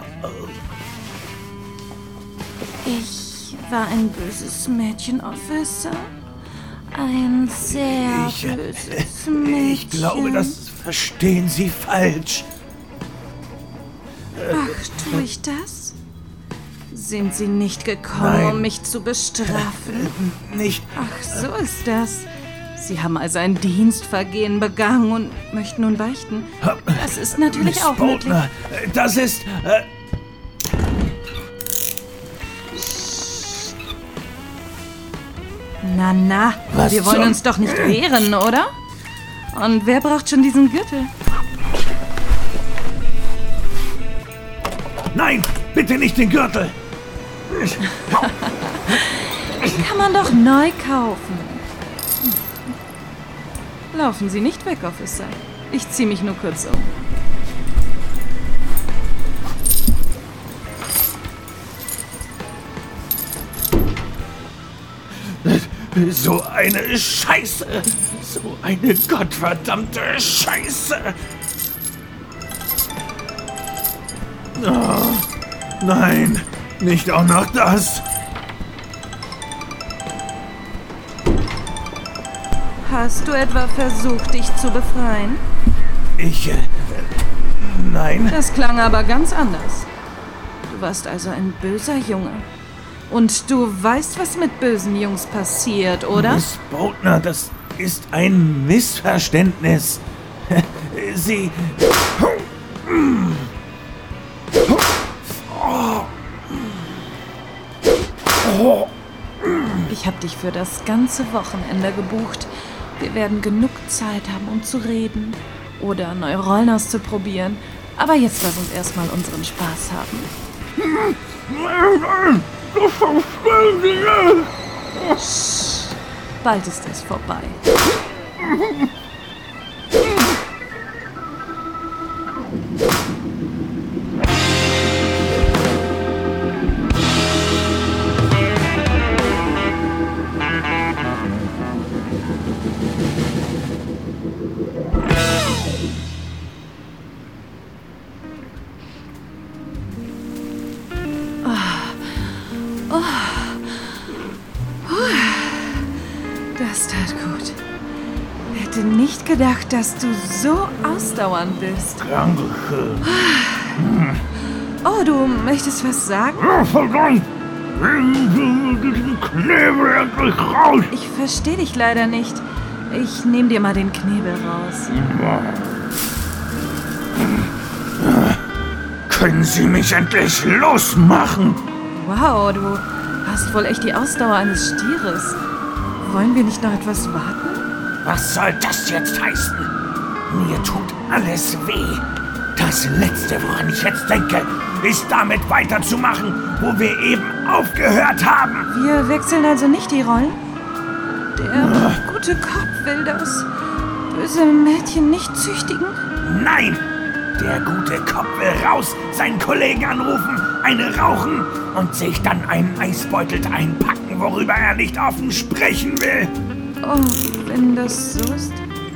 Ich war ein böses Mädchen, Officer. Ein sehr ich, böses Mädchen. Ich glaube, das verstehen Sie falsch. Ach, tue ich das? Sind Sie nicht gekommen, Nein. um mich zu bestrafen? Nicht. Ach, so ist das. Sie haben also ein Dienstvergehen begangen und möchten nun beichten. Das ist natürlich Miss auch Boltner, möglich. das ist... Äh Na, na, Was wir wollen zum- uns doch nicht wehren, oder? Und wer braucht schon diesen Gürtel? Nein, bitte nicht den Gürtel. Kann man doch neu kaufen. Laufen Sie nicht weg, Officer. Ich ziehe mich nur kurz um. So eine Scheiße. So eine gottverdammte Scheiße! Oh, nein, nicht auch noch das! Hast du etwa versucht, dich zu befreien? Ich... Äh, nein. Das klang aber ganz anders. Du warst also ein böser Junge. Und du weißt, was mit bösen Jungs passiert, oder? Miss Bodner, das ist ein Missverständnis. Sie... Ich habe dich für das ganze Wochenende gebucht. Wir werden genug Zeit haben, um zu reden oder neue Rollen auszuprobieren. Aber jetzt lass uns erstmal unseren Spaß haben. Psst, bald ist es vorbei. Das tat gut. Hätte nicht gedacht, dass du so ausdauernd bist. Dankeschön. Oh, du möchtest was sagen? Ja, verdammt! Bringen Sie mir diesen Knebel endlich raus! Ich verstehe dich leider nicht. Ich nehme dir mal den Knebel raus. Können Sie mich endlich losmachen? Wow, du hast wohl echt die Ausdauer eines Stieres. Wollen wir nicht noch etwas warten? Was soll das jetzt heißen? Mir tut alles weh. Das Letzte, woran ich jetzt denke, ist damit weiterzumachen, wo wir eben aufgehört haben. Wir wechseln also nicht die Rollen? Der gute Cop will das böse Mädchen nicht züchtigen? Nein! Der gute Cop will raus, seinen Kollegen anrufen, eine rauchen und sich dann einen Eisbeutel einpacken, worüber er nicht offen sprechen will. Oh, wenn das so ist.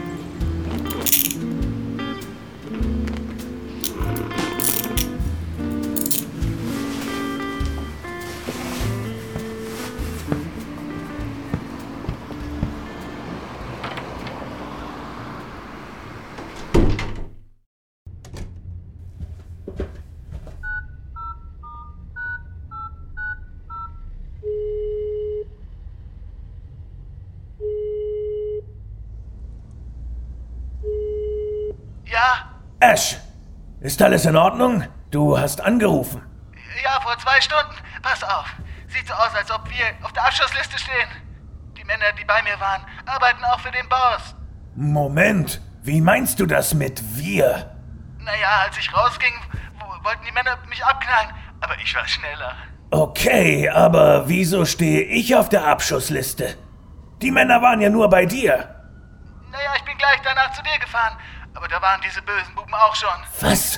Ja? Ash, ist alles in Ordnung? Du hast angerufen. Ja, vor zwei Stunden. Pass auf. Sieht so aus, als ob wir auf der Abschussliste stehen. Die Männer, die bei mir waren, arbeiten auch für den Boss. Moment, wie meinst du das mit wir? Naja, als ich rausging, wollten die Männer mich abknallen, aber ich war schneller. Okay, aber wieso stehe ich auf der Abschussliste? Die Männer waren ja nur bei dir. Naja, ich bin gleich danach zu dir gefahren, aber da waren diese bösen Buben auch schon. Was?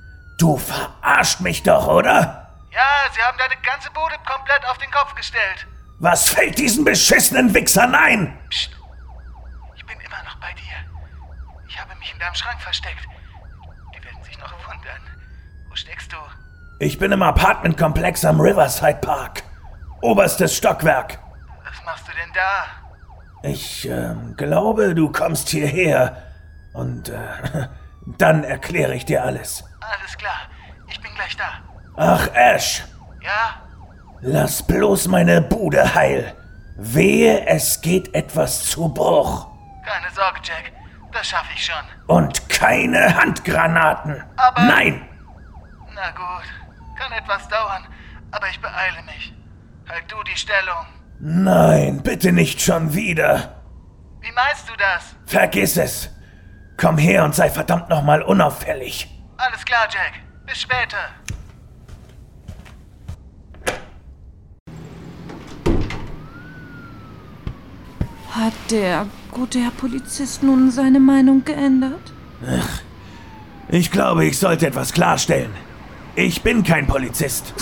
Du verarscht mich doch, oder? Ja, sie haben deine ganze Bude komplett auf den Kopf gestellt. Was fällt diesen beschissenen Wichsern ein? Psst. Ich bin immer noch bei dir. Ich habe mich in deinem Schrank versteckt. Die werden sich noch wundern. Wo steckst du? Ich bin im Apartmentkomplex am Riverside Park. Oberstes Stockwerk. Was machst du denn da? Ich äh, glaube, du kommst hierher. Und äh, dann erkläre ich dir alles. Alles klar. Ich bin gleich da. Ach, Ash. Ja? Lass bloß meine Bude heil. Wehe, es geht etwas zu Bruch. Keine Sorge, Jack. Das schaffe ich schon. Und keine Handgranaten. Aber... Nein! Na gut. Kann etwas dauern, aber ich beeile mich. Halt du die Stellung. Nein, bitte nicht schon wieder. Wie meinst du das? Vergiss es. Komm her und sei verdammt nochmal unauffällig. Alles klar, Jack. Bis später. Hat der gute Herr Polizist nun seine Meinung geändert? Ach, ich glaube, ich sollte etwas klarstellen. Ich bin kein Polizist.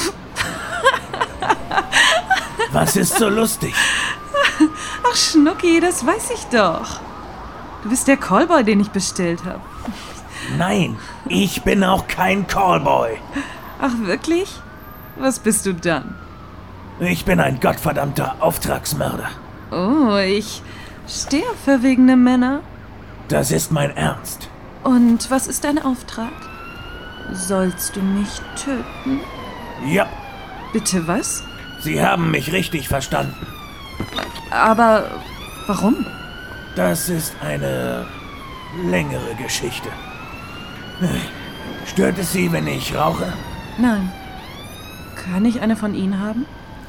Was ist so lustig? Ach, Schnucki, das weiß ich doch. Du bist der Callboy, den ich bestellt habe. Nein, ich bin auch kein Callboy. Ach, wirklich? Was bist du dann? Ich bin ein gottverdammter Auftragsmörder. Oh, ich stehe auf verwegene Männer. Das ist mein Ernst. Und was ist dein Auftrag? Sollst du mich töten? Ja. Bitte was? Sie haben mich richtig verstanden. Aber warum? Das ist eine längere Geschichte. Stört es Sie, wenn ich rauche? Nein. Kann ich eine von Ihnen haben?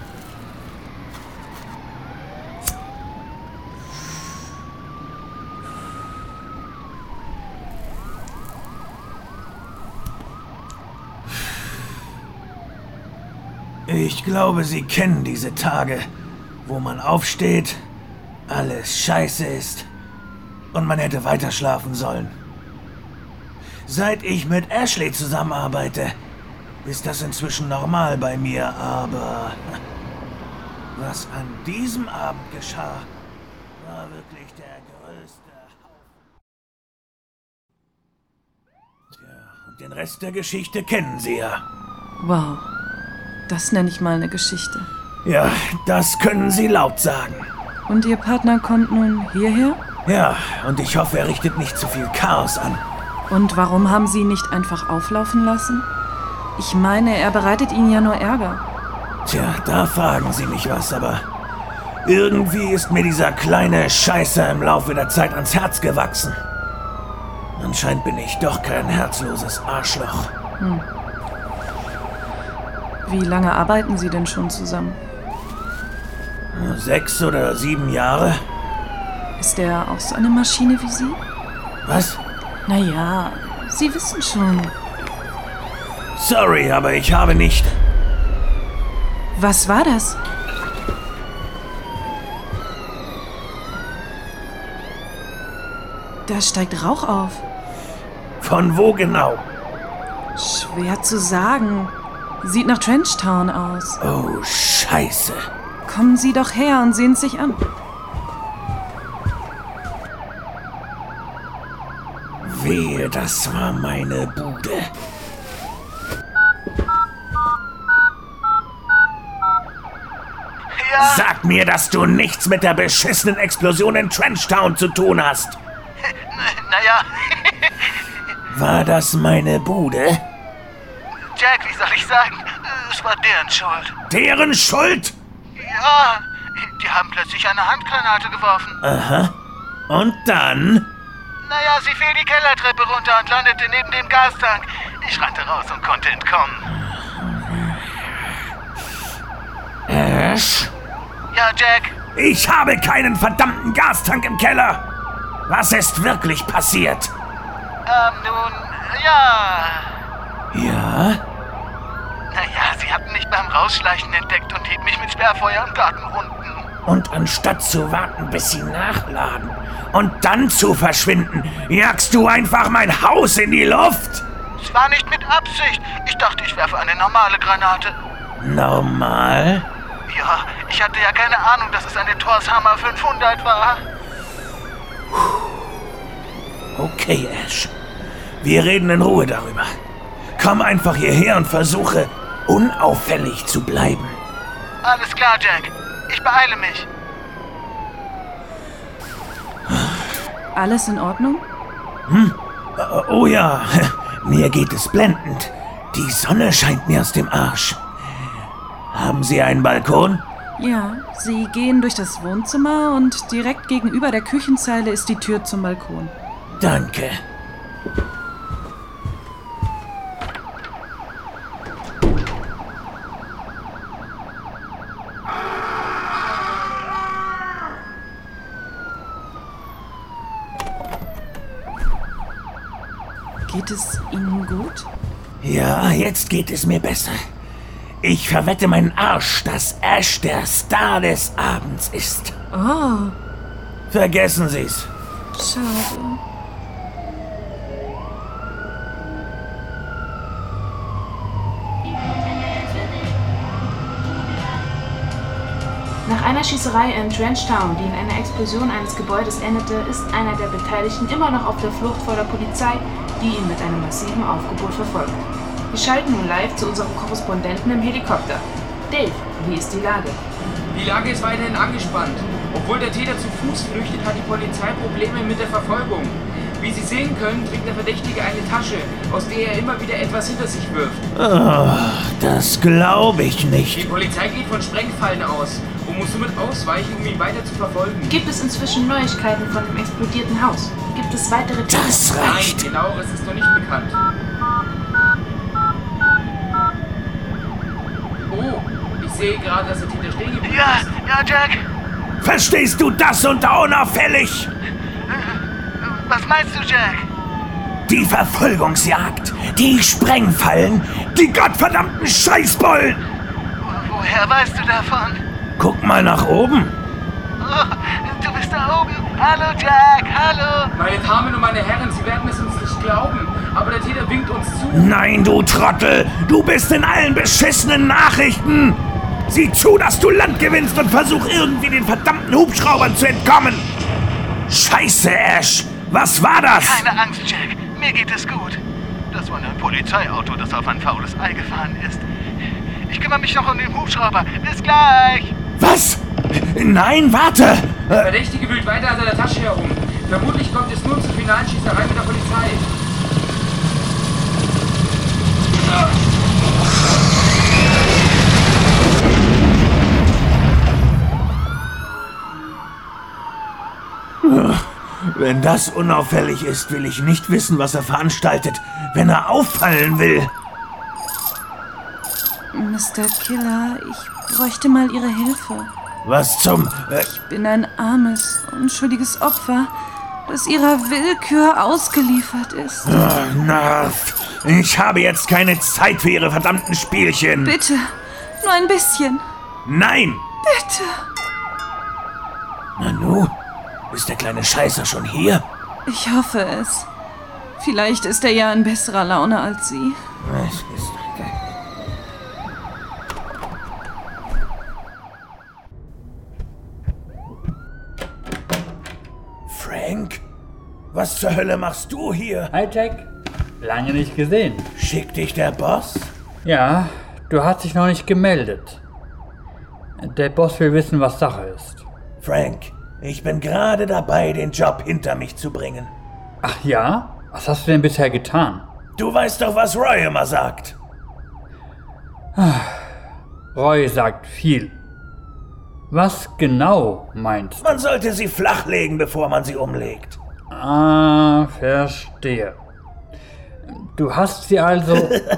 Ich glaube, Sie kennen diese Tage, wo man aufsteht, alles scheiße ist und man hätte weiter schlafen sollen. Seit ich mit Ashley zusammenarbeite, ist das inzwischen normal bei mir, aber was an diesem Abend geschah, war wirklich der größte Haufen. Tja, und den Rest der Geschichte kennen Sie ja. Wow, das nenne ich mal eine Geschichte. Ja, das können Sie laut sagen. Und Ihr Partner kommt nun hierher? Ja, und ich hoffe, er richtet nicht zu viel Chaos an. Und warum haben Sie ihn nicht einfach auflaufen lassen? Ich meine, er bereitet Ihnen ja nur Ärger. Tja, da fragen Sie mich was, aber irgendwie ist mir dieser kleine Scheißer im Laufe der Zeit ans Herz gewachsen. Anscheinend bin ich doch kein herzloses Arschloch. Hm. Wie lange arbeiten Sie denn schon zusammen? Sechs oder sieben Jahre. Ist er auch so eine Maschine wie Sie? Was? Naja, Sie wissen schon. Sorry, aber ich habe nicht... Was war das? Da steigt Rauch auf. Von wo genau? Schwer zu sagen. Sieht nach Trenchtown aus. Oh, Scheiße. Kommen Sie doch her und sehen es sich an. Wehe, das war meine Bude. Ja? Sag mir, dass du nichts mit der beschissenen Explosion in Trenchtown zu tun hast. Naja. War das meine Bude? Jack, wie soll ich sagen? Es war deren Schuld. Deren Schuld? Ja, die haben plötzlich eine Handgranate geworfen. Aha. Und dann? Naja, sie fiel die Kellertreppe runter und landete neben dem Gastank. Ich rannte raus und konnte entkommen. Ash? Ja, Jack? Ich habe keinen verdammten Gastank im Keller. Was ist wirklich passiert? Ähm, nun, ja... Ja? Naja, sie hatten mich beim Rausschleichen entdeckt und hielt mich mit Sperrfeuer im Garten unten. Und anstatt zu warten, bis sie nachladen und dann zu verschwinden, jagst du einfach mein Haus in die Luft? Es war nicht mit Absicht. Ich dachte, ich werfe eine normale Granate. Normal? Ja, ich hatte ja keine Ahnung, dass es eine Torshammer fünfhundert war. Okay, Ash. Wir reden in Ruhe darüber. Komm einfach hierher und versuche, unauffällig zu bleiben. Alles klar, Jack. Ich beeile mich. Alles in Ordnung? Hm? Oh ja, mir geht es blendend. Die Sonne scheint mir aus dem Arsch. Haben Sie einen Balkon? Ja, Sie gehen durch das Wohnzimmer und direkt gegenüber der Küchenzeile ist die Tür zum Balkon. Danke. Geht es Ihnen gut? Ja, jetzt geht es mir besser. Ich verwette meinen Arsch, dass Ash der Star des Abends ist. Oh. Vergessen Sie's. Schade. Nach einer Schießerei in Trenchtown, die in einer Explosion eines Gebäudes endete, ist einer der Beteiligten immer noch auf der Flucht vor der Polizei, die ihn mit einem massiven Aufgebot verfolgt. Wir schalten nun live zu unserem Korrespondenten im Helikopter. Dave, wie ist die Lage? Die Lage ist weiterhin angespannt. Obwohl der Täter zu Fuß flüchtet, hat die Polizei Probleme mit der Verfolgung. Wie Sie sehen können, trägt der Verdächtige eine Tasche, aus der er immer wieder etwas hinter sich wirft. Oh, das glaube ich nicht. Die Polizei geht von Sprengfallen aus und muss somit ausweichen, um ihn weiter zu verfolgen. Gibt es inzwischen Neuigkeiten von dem explodierten Haus? Gibt es weitere Täter? Das reicht! Nein, genaueres ist noch nicht bekannt. Oh, ich sehe gerade, dass der Täter stehen geblieben Ja, ist. ja, Jack. Verstehst du das unter unauffällig? Was meinst du, Jack? Die Verfolgungsjagd, die Sprengfallen, die gottverdammten Scheißbullen! Woher weißt du davon? Guck mal nach oben. Oh, du bist da oben. Hallo, Jack, hallo. Meine Damen und meine Herren, Sie werden es uns nicht glauben, aber der Täter winkt uns zu. Nein, du Trottel! Du bist in allen beschissenen Nachrichten! Sieh zu, dass du Land gewinnst und versuch irgendwie den verdammten Hubschraubern zu entkommen! Scheiße, Ash! Was war das? Keine Angst, Jack. Mir geht es gut. Das war ein Polizeiauto, das auf ein faules Ei gefahren ist. Ich kümmere mich noch um den Hubschrauber. Bis gleich. Was? Nein, warte! Der Verdächtige wühlt weiter an seiner Tasche herum. Vermutlich kommt es nun zur finalen Schießerei mit der Polizei. Wenn das unauffällig ist, will ich nicht wissen, was er veranstaltet, wenn er auffallen will. Mister Killer, ich bräuchte mal Ihre Hilfe. Was zum... Äh ich bin ein armes, unschuldiges Opfer, das Ihrer Willkür ausgeliefert ist. Oh, Narf, ich habe jetzt keine Zeit für Ihre verdammten Spielchen. Bitte, nur ein bisschen. Nein! Bitte. Nanu, ist der kleine Scheißer schon hier? Ich hoffe es. Vielleicht ist er ja in besserer Laune als Sie. Es ist Frank? Was zur Hölle machst du hier? Hi Jack. Lange nicht gesehen. Schickt dich der Boss? Ja, du hast dich noch nicht gemeldet. Der Boss will wissen, was Sache ist. Frank, ich bin gerade dabei, den Job hinter mich zu bringen. Ach ja? Was hast du denn bisher getan? Du weißt doch, was Roy immer sagt. Roy sagt viel. Was genau meinst du? Man sollte sie flachlegen, bevor man sie umlegt. Ah, verstehe. Du hast sie also...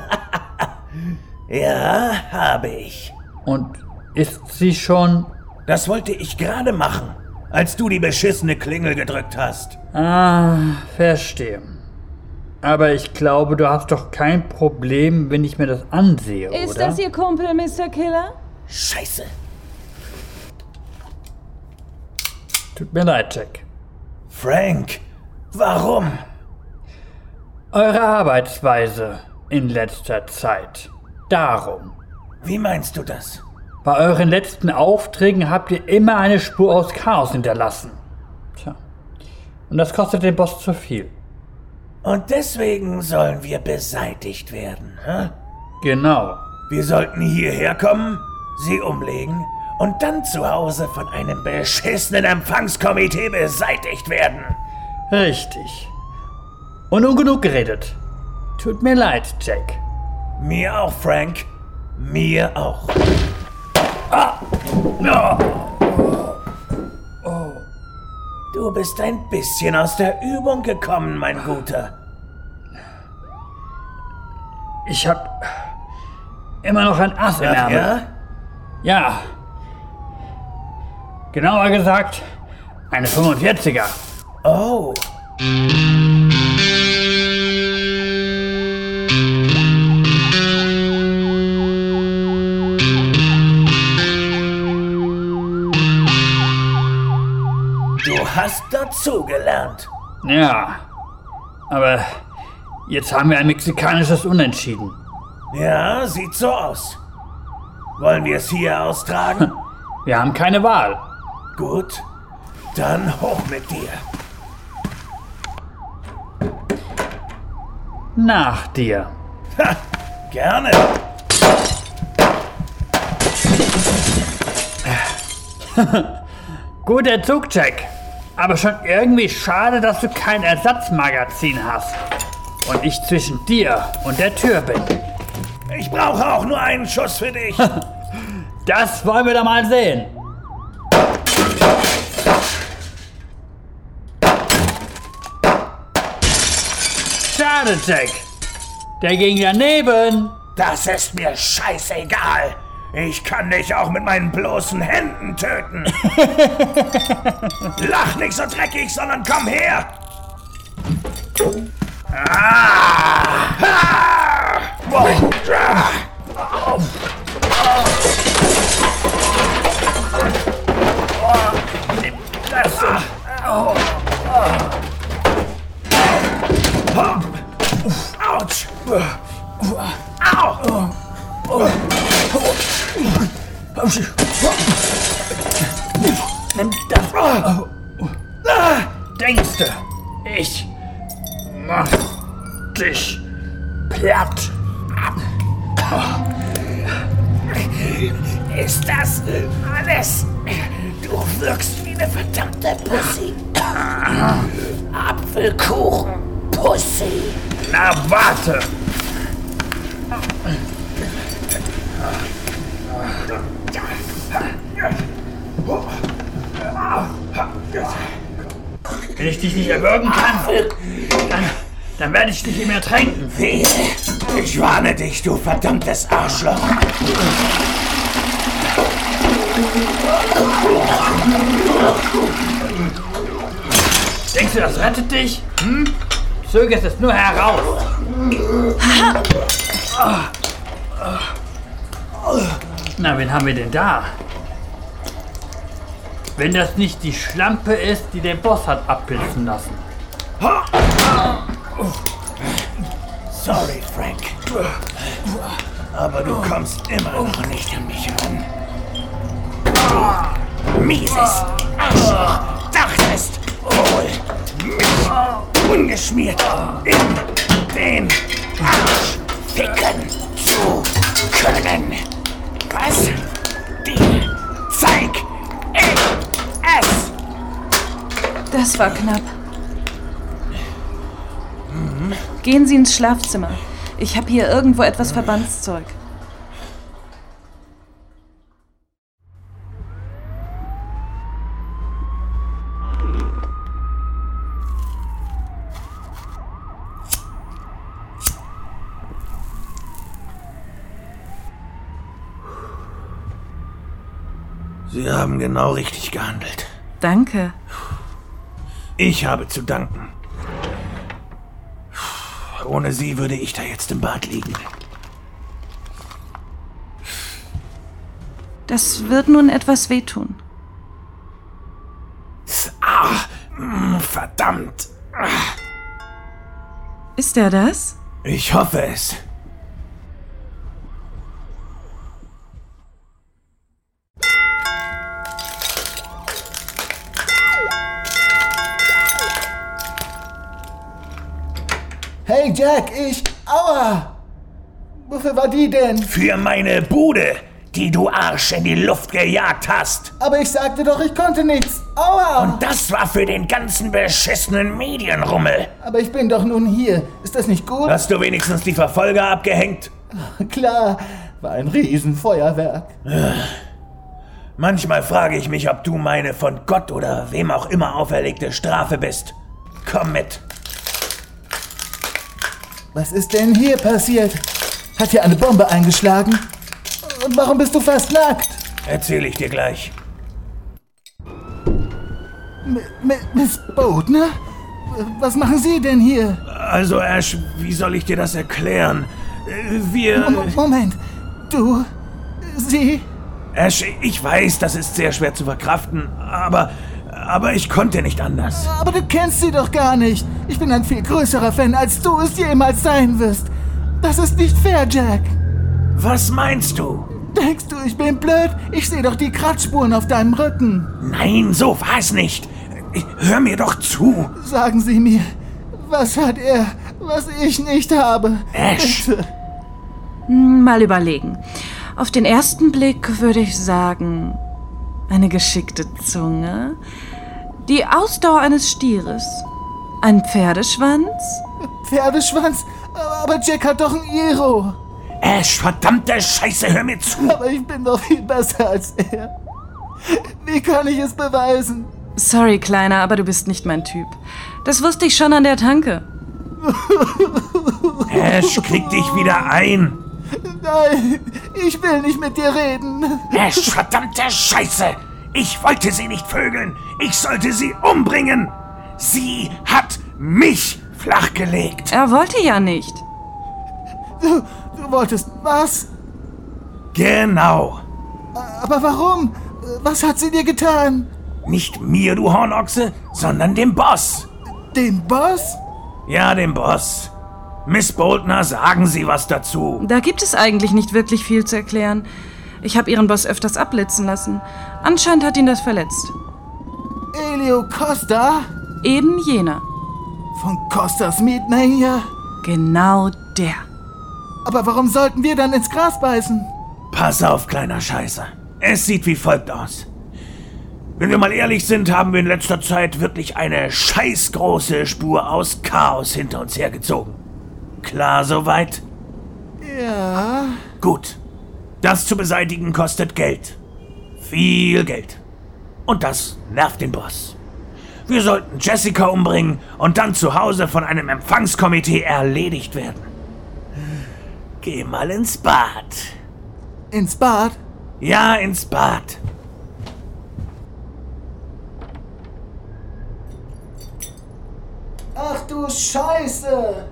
Ja, habe ich. Und ist sie schon... Das wollte ich gerade machen, als du die beschissene Klingel gedrückt hast. Ah, verstehe. Aber ich glaube, du hast doch kein Problem, wenn ich mir das ansehe, oder? Ist das Ihr Kumpel, Mister Killer? Scheiße. Tut mir leid, Jack. Frank, warum? Eure Arbeitsweise in letzter Zeit. Darum. Wie meinst du das? Bei euren letzten Aufträgen habt ihr immer eine Spur aus Chaos hinterlassen. Tja. Und das kostet den Boss zu viel. Und deswegen sollen wir beseitigt werden, hä? Genau. Wir sollten hierher kommen, sie umlegen und dann zu Hause von einem beschissenen Empfangskomitee beseitigt werden. Richtig. Und nun genug geredet. Tut mir leid, Jack. Mir auch, Frank. Mir auch. Ah! Oh. Oh. Du bist ein bisschen aus der Übung gekommen, mein Guter. Ich hab immer noch ein Ass im Ach, Ärmel. ja? Ja. Genauer gesagt, eine fünfundvierziger. Oh. Du hast dazugelernt. Ja, aber jetzt haben wir ein mexikanisches Unentschieden. Ja, sieht so aus. Wollen wir es hier austragen? Wir haben keine Wahl. Gut, dann hoch mit dir. Nach dir. Ha, gerne. Guter Zug, Jack. Aber schon irgendwie schade, dass du kein Ersatzmagazin hast. Und ich zwischen dir und der Tür bin. Ich brauche auch nur einen Schuss für dich. Das wollen wir doch mal sehen. Schade, Jack. Der ging daneben. Das ist mir scheißegal. Ich kann dich auch mit meinen bloßen Händen töten. Lach nicht so dreckig, sondern komm her. Ah! Ah! Oh! Das. Oh. Autsch! Au! Nimm das. Denkst du, ich mach dich platt? Ist das alles? Du wirkst wie eine verdammte Pussy. Apfelkuchen, Pussy. Na, warte! Wenn ich dich nicht erwürgen kann, dann, dann werde ich dich ihm ertränken. Wehe! Ich warne dich, du verdammtes Arschloch! Denkst du, das rettet dich? Hm? Zögerst es nur heraus. Na, wen haben wir denn da? Wenn das nicht die Schlampe ist, die den Boss hat abblitzen lassen. Sorry, Frank. Aber du kommst immer noch nicht an mich ran. Mieses Arschloch dachtest wohl, mich ungeschmiert in den Arsch ficken zu können. Was? Dir zeig ich es! Das war knapp. Gehen Sie ins Schlafzimmer. Ich habe hier irgendwo etwas Verbandszeug. Sie haben genau richtig gehandelt. Danke. Ich habe zu danken. Ohne Sie würde ich da jetzt im Bad liegen. Das wird nun etwas wehtun. Ah, verdammt. Ist er das? Ich hoffe es. Hey Jack, ich... Aua! Wofür war die denn? Für meine Bude, die du Arsch in die Luft gejagt hast. Aber ich sagte doch, ich konnte nichts. Aua! Und das war für den ganzen beschissenen Medienrummel. Aber ich bin doch nun hier. Ist das nicht gut? Hast du wenigstens die Verfolger abgehängt? Klar, war ein Riesenfeuerwerk. Manchmal frage ich mich, ob du meine von Gott oder wem auch immer auferlegte Strafe bist. Komm mit. Was ist denn hier passiert? Hat hier eine Bombe eingeschlagen? Und warum bist du fast nackt? Erzähl ich dir gleich. M- M- Miss Bodner? Was machen Sie denn hier? Also Ash, wie soll ich dir das erklären? Wir... M- Moment, du... Sie... Ash, ich weiß, das ist sehr schwer zu verkraften, aber... Aber ich konnte nicht anders. Aber du kennst sie doch gar nicht. Ich bin ein viel größerer Fan, als du es jemals sein wirst. Das ist nicht fair, Jack. Was meinst du? Denkst du, ich bin blöd? Ich sehe doch die Kratzspuren auf deinem Rücken. Nein, so war es nicht. Hör mir doch zu. Sagen Sie mir, was hat er, was ich nicht habe? Ash. Bitte. Mal überlegen. Auf den ersten Blick würde ich sagen, eine geschickte Zunge, die Ausdauer eines Stieres, ein Pferdeschwanz. Pferdeschwanz? Aber Jack hat doch ein Iro. Ash, verdammte Scheiße, hör mir zu. Aber ich bin doch viel besser als er. Wie kann ich es beweisen? Sorry, Kleiner, aber du bist nicht mein Typ. Das wusste ich schon an der Tanke. Ash, krieg dich wieder ein. Nein, ich will nicht mit dir reden. Ash, verdammte Scheiße. Ich wollte sie nicht vögeln. Ich sollte sie umbringen. Sie hat mich flachgelegt. Er wollte ja nicht. Du, du wolltest was? Genau. Aber warum? Was hat sie dir getan? Nicht mir, du Hornochse, sondern dem Boss. Dem Boss? Ja, dem Boss. Miss Boltner, sagen Sie was dazu. Da gibt es eigentlich nicht wirklich viel zu erklären. Ich habe Ihren Boss öfters abblitzen lassen. Anscheinend hat ihn das verletzt. Elio Costa? Eben jener. Von Costas Meatmania? Genau der. Aber warum sollten wir dann ins Gras beißen? Pass auf, kleiner Scheißer. Es sieht wie folgt aus. Wenn wir mal ehrlich sind, haben wir in letzter Zeit wirklich eine scheißgroße Spur aus Chaos hinter uns hergezogen. Klar soweit? Ja. Gut. Das zu beseitigen kostet Geld. Viel Geld. Und das nervt den Boss. Wir sollten Jessica umbringen und dann zu Hause von einem Empfangskomitee erledigt werden. Geh mal ins Bad. Ins Bad? Ja, ins Bad. Ach du Scheiße!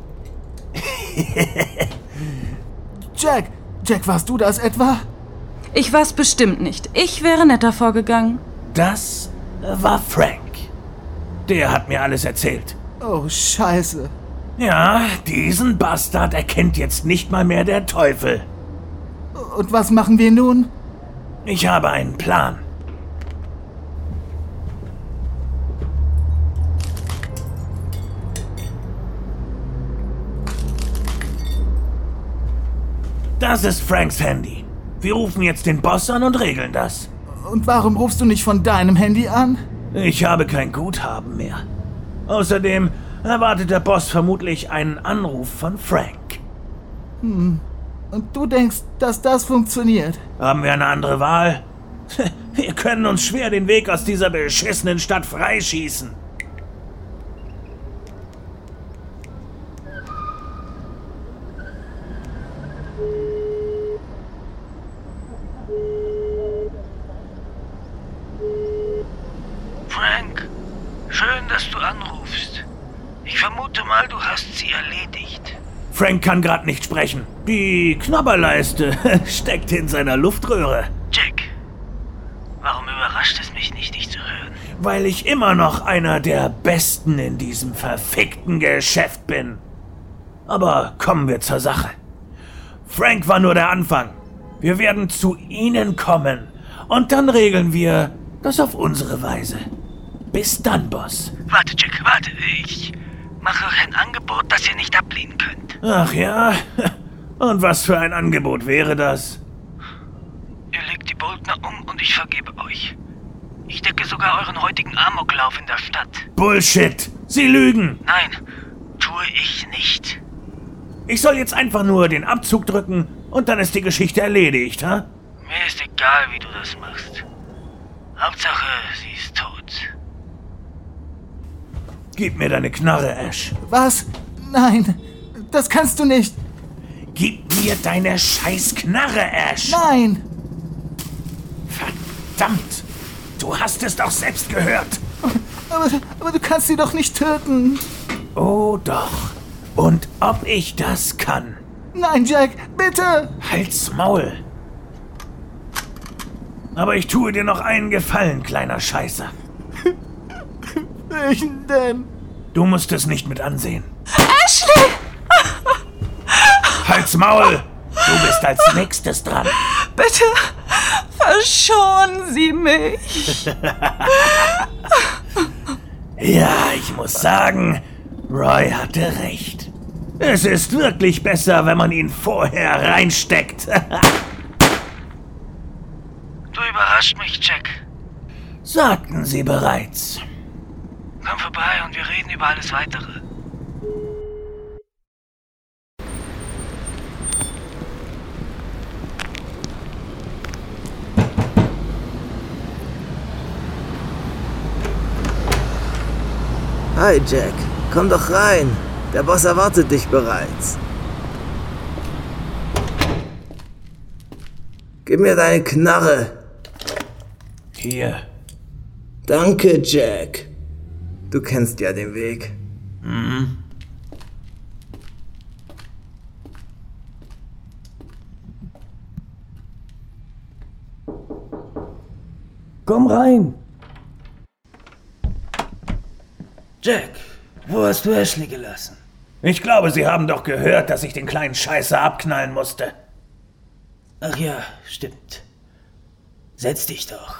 Jack, Jack, warst du das etwa? Ich war's bestimmt nicht. Ich wäre netter vorgegangen. Das war Frank. Der hat mir alles erzählt. Oh, Scheiße. Ja, diesen Bastard erkennt jetzt nicht mal mehr der Teufel. Und was machen wir nun? Ich habe einen Plan. Das ist Franks Handy. Wir rufen jetzt den Boss an und regeln das. Und warum rufst du nicht von deinem Handy an? Ich habe kein Guthaben mehr. Außerdem erwartet der Boss vermutlich einen Anruf von Frank. Hm. Und du denkst, dass das funktioniert? Haben wir eine andere Wahl? Wir können uns schwer den Weg aus dieser beschissenen Stadt freischießen. Frank, schön, dass du anrufst. Ich vermute mal, du hast sie erledigt. Frank kann gerade nicht sprechen. Die Knabberleiste steckt in seiner Luftröhre. Jack, warum überrascht es mich nicht, dich zu hören? Weil ich immer noch einer der Besten in diesem verfickten Geschäft bin. Aber kommen wir zur Sache. Frank war nur der Anfang. Wir werden zu Ihnen kommen. Und dann regeln wir das auf unsere Weise. Bis dann, Boss. Warte, Jack, warte. Ich mache euch ein Angebot, das ihr nicht ablehnen könnt. Ach ja? Und was für ein Angebot wäre das? Ihr legt die Boltner um und ich vergebe euch. Ich decke sogar euren heutigen Amoklauf in der Stadt. Bullshit! Sie lügen! Nein, tue ich nicht. Ich soll jetzt einfach nur den Abzug drücken und dann ist die Geschichte erledigt, ha? Mir ist egal, wie du das machst. Hauptsache, sie ist tot. Gib mir deine Knarre, Ash. Was? Nein, das kannst du nicht. Gib mir deine scheiß Knarre, Ash. Nein. Verdammt. Du hast es doch selbst gehört. Aber, aber du kannst sie doch nicht töten. Oh doch. Und ob ich das kann? Nein, Jack, bitte. Halt's Maul. Aber ich tue dir noch einen Gefallen, kleiner Scheißer. Welchen denn? Du musst es nicht mit ansehen. Ashley! Halt's Maul! Du bist als nächstes dran. Bitte verschonen Sie mich. Ja, ich muss sagen, Roy hatte recht. Es ist wirklich besser, wenn man ihn vorher reinsteckt. Du überrascht mich, Jack. Sagten Sie bereits. Komm vorbei und wir reden über alles Weitere. Hi Jack, komm doch rein. Der Boss erwartet dich bereits. Gib mir deine Knarre. Hier. Danke, Jack. Du kennst ja den Weg. Mhm. Komm rein. Jack, wo hast du Ashley gelassen? Ich glaube, Sie haben doch gehört, dass ich den kleinen Scheißer abknallen musste. Ach ja, stimmt. Setz dich doch.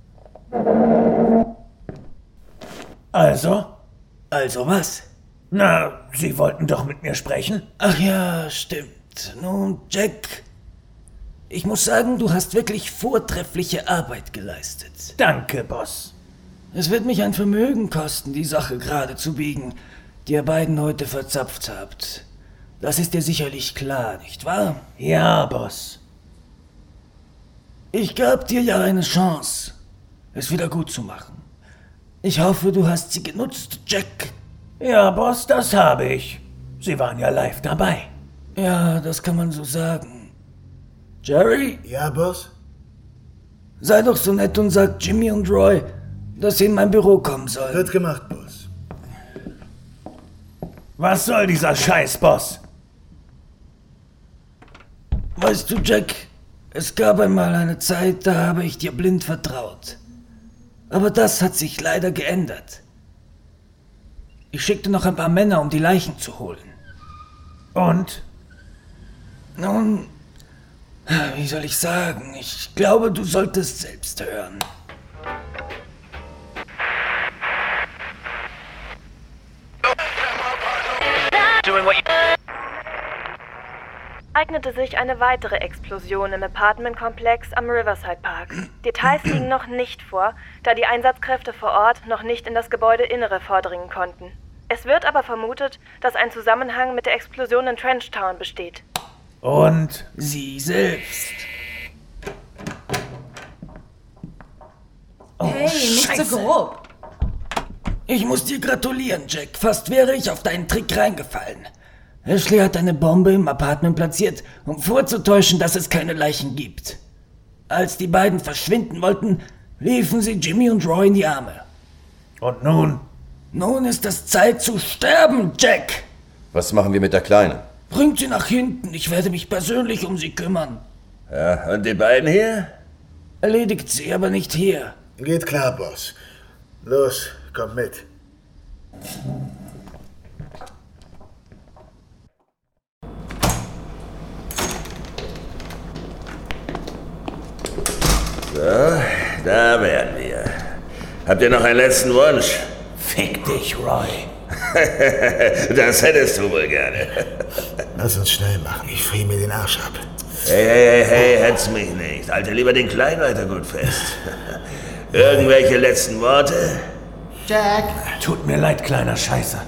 Also? Also was? Na, Sie wollten doch mit mir sprechen? Ach ja, stimmt. Nun, Jack, ich muss sagen, du hast wirklich vortreffliche Arbeit geleistet. Danke, Boss. Es wird mich ein Vermögen kosten, die Sache gerade zu biegen, die ihr beiden heute verzapft habt. Das ist dir sicherlich klar, nicht wahr? Ja, Boss. Ich gab dir ja eine Chance, es wieder gut zu machen. Ich hoffe, du hast sie genutzt, Jack. Ja, Boss, das habe ich. Sie waren ja live dabei. Ja, das kann man so sagen. Jerry? Ja, Boss? Sei doch so nett und sag Jimmy und Roy, dass sie in mein Büro kommen sollen. Wird gemacht, Boss. Was soll dieser Scheiß, Boss? Weißt du, Jack, es gab einmal eine Zeit, da habe ich dir blind vertraut. Aber das hat sich leider geändert. Ich schickte noch ein paar Männer, um die Leichen zu holen. Und? Nun, wie soll ich sagen? Ich glaube, du solltest selbst hören. Eignete sich eine weitere Explosion im Apartmentkomplex am Riverside Park. Details liegen noch nicht vor, da die Einsatzkräfte vor Ort noch nicht in das Gebäudeinnere vordringen konnten. Es wird aber vermutet, dass ein Zusammenhang mit der Explosion in Trenchtown besteht. Und? Sie selbst. Oh, hey, nicht Scheiße. so grob. Ich muss dir gratulieren, Jack. Fast wäre ich auf deinen Trick reingefallen. Ashley hat eine Bombe im Apartment platziert, um vorzutäuschen, dass es keine Leichen gibt. Als die beiden verschwinden wollten, liefen sie Jimmy und Roy in die Arme. Und nun? Nun ist es Zeit zu sterben, Jack! Was machen wir mit der Kleinen? Bringt sie nach hinten, ich werde mich persönlich um sie kümmern. Ja, und die beiden hier? Erledigt sie, aber nicht hier. Geht klar, Boss. Los, komm mit. So, da wären wir. Habt ihr noch einen letzten Wunsch? Fick dich, Roy. Das hättest du wohl gerne. Lass uns schnell machen, ich friere mir den Arsch ab. Hey, hey, hey, hey, hetz mich nicht. Halte lieber den Kleinen weiter gut fest. Irgendwelche letzten Worte? Jack! Tut mir leid, kleiner Scheißer.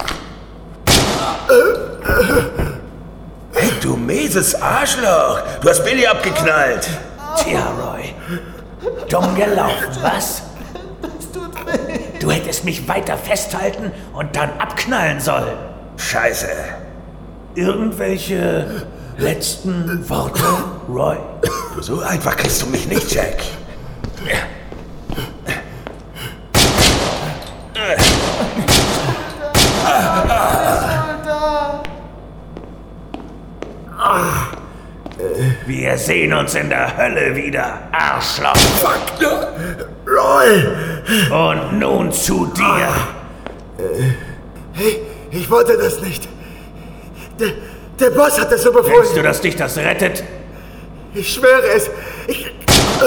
Hey, du mieses Arschloch. Du hast Billy abgeknallt. Tja, Roy. Dumm gelaufen, was? Das tut weh. Du hättest mich weiter festhalten und dann abknallen sollen. Scheiße. Irgendwelche letzten Worte, Roy? So einfach kriegst du mich nicht, Jack. Wir sehen uns in der Hölle wieder, Arschloch. Fuck, Roy! Und nun zu dir. Hey, ich wollte das nicht. Der, der Boss hat das so befohlen. Denkst du, dass dich das rettet? Ich schwöre es. Ich... Äh.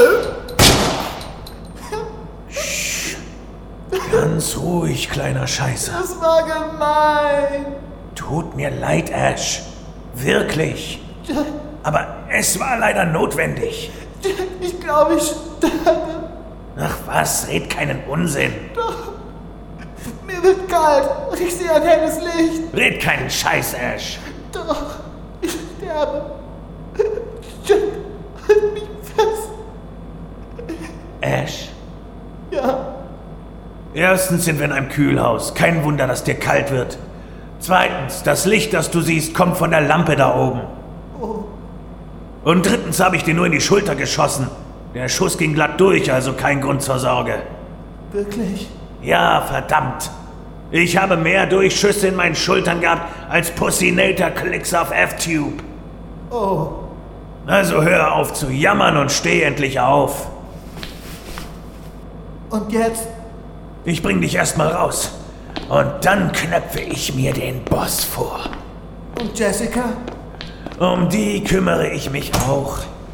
Ganz ruhig, kleiner Scheißer. Das war gemein. Tut mir leid, Ash. Wirklich. Aber es war leider notwendig. Ich glaube, ich sterbe. Ach was, red keinen Unsinn. Doch. Mir wird kalt und ich sehe ein helles Licht. Red keinen Scheiß, Ash. Doch. Ich sterbe. Jack, halt mich fest. Ash? Ja? Erstens sind wir in einem Kühlhaus. Kein Wunder, dass dir kalt wird. Zweitens, das Licht, das du siehst, kommt von der Lampe da oben. Oh. Und drittens habe ich dir nur in die Schulter geschossen. Der Schuss ging glatt durch, also kein Grund zur Sorge. Wirklich? Ja, verdammt. Ich habe mehr Durchschüsse in meinen Schultern gehabt als Pussinator Clicks auf F-Tube. Oh. Also hör auf zu jammern und steh endlich auf. Und jetzt? Ich bring dich erstmal raus. Und dann knöpfe ich mir den Boss vor. Und Jessica? Um die kümmere ich mich auch.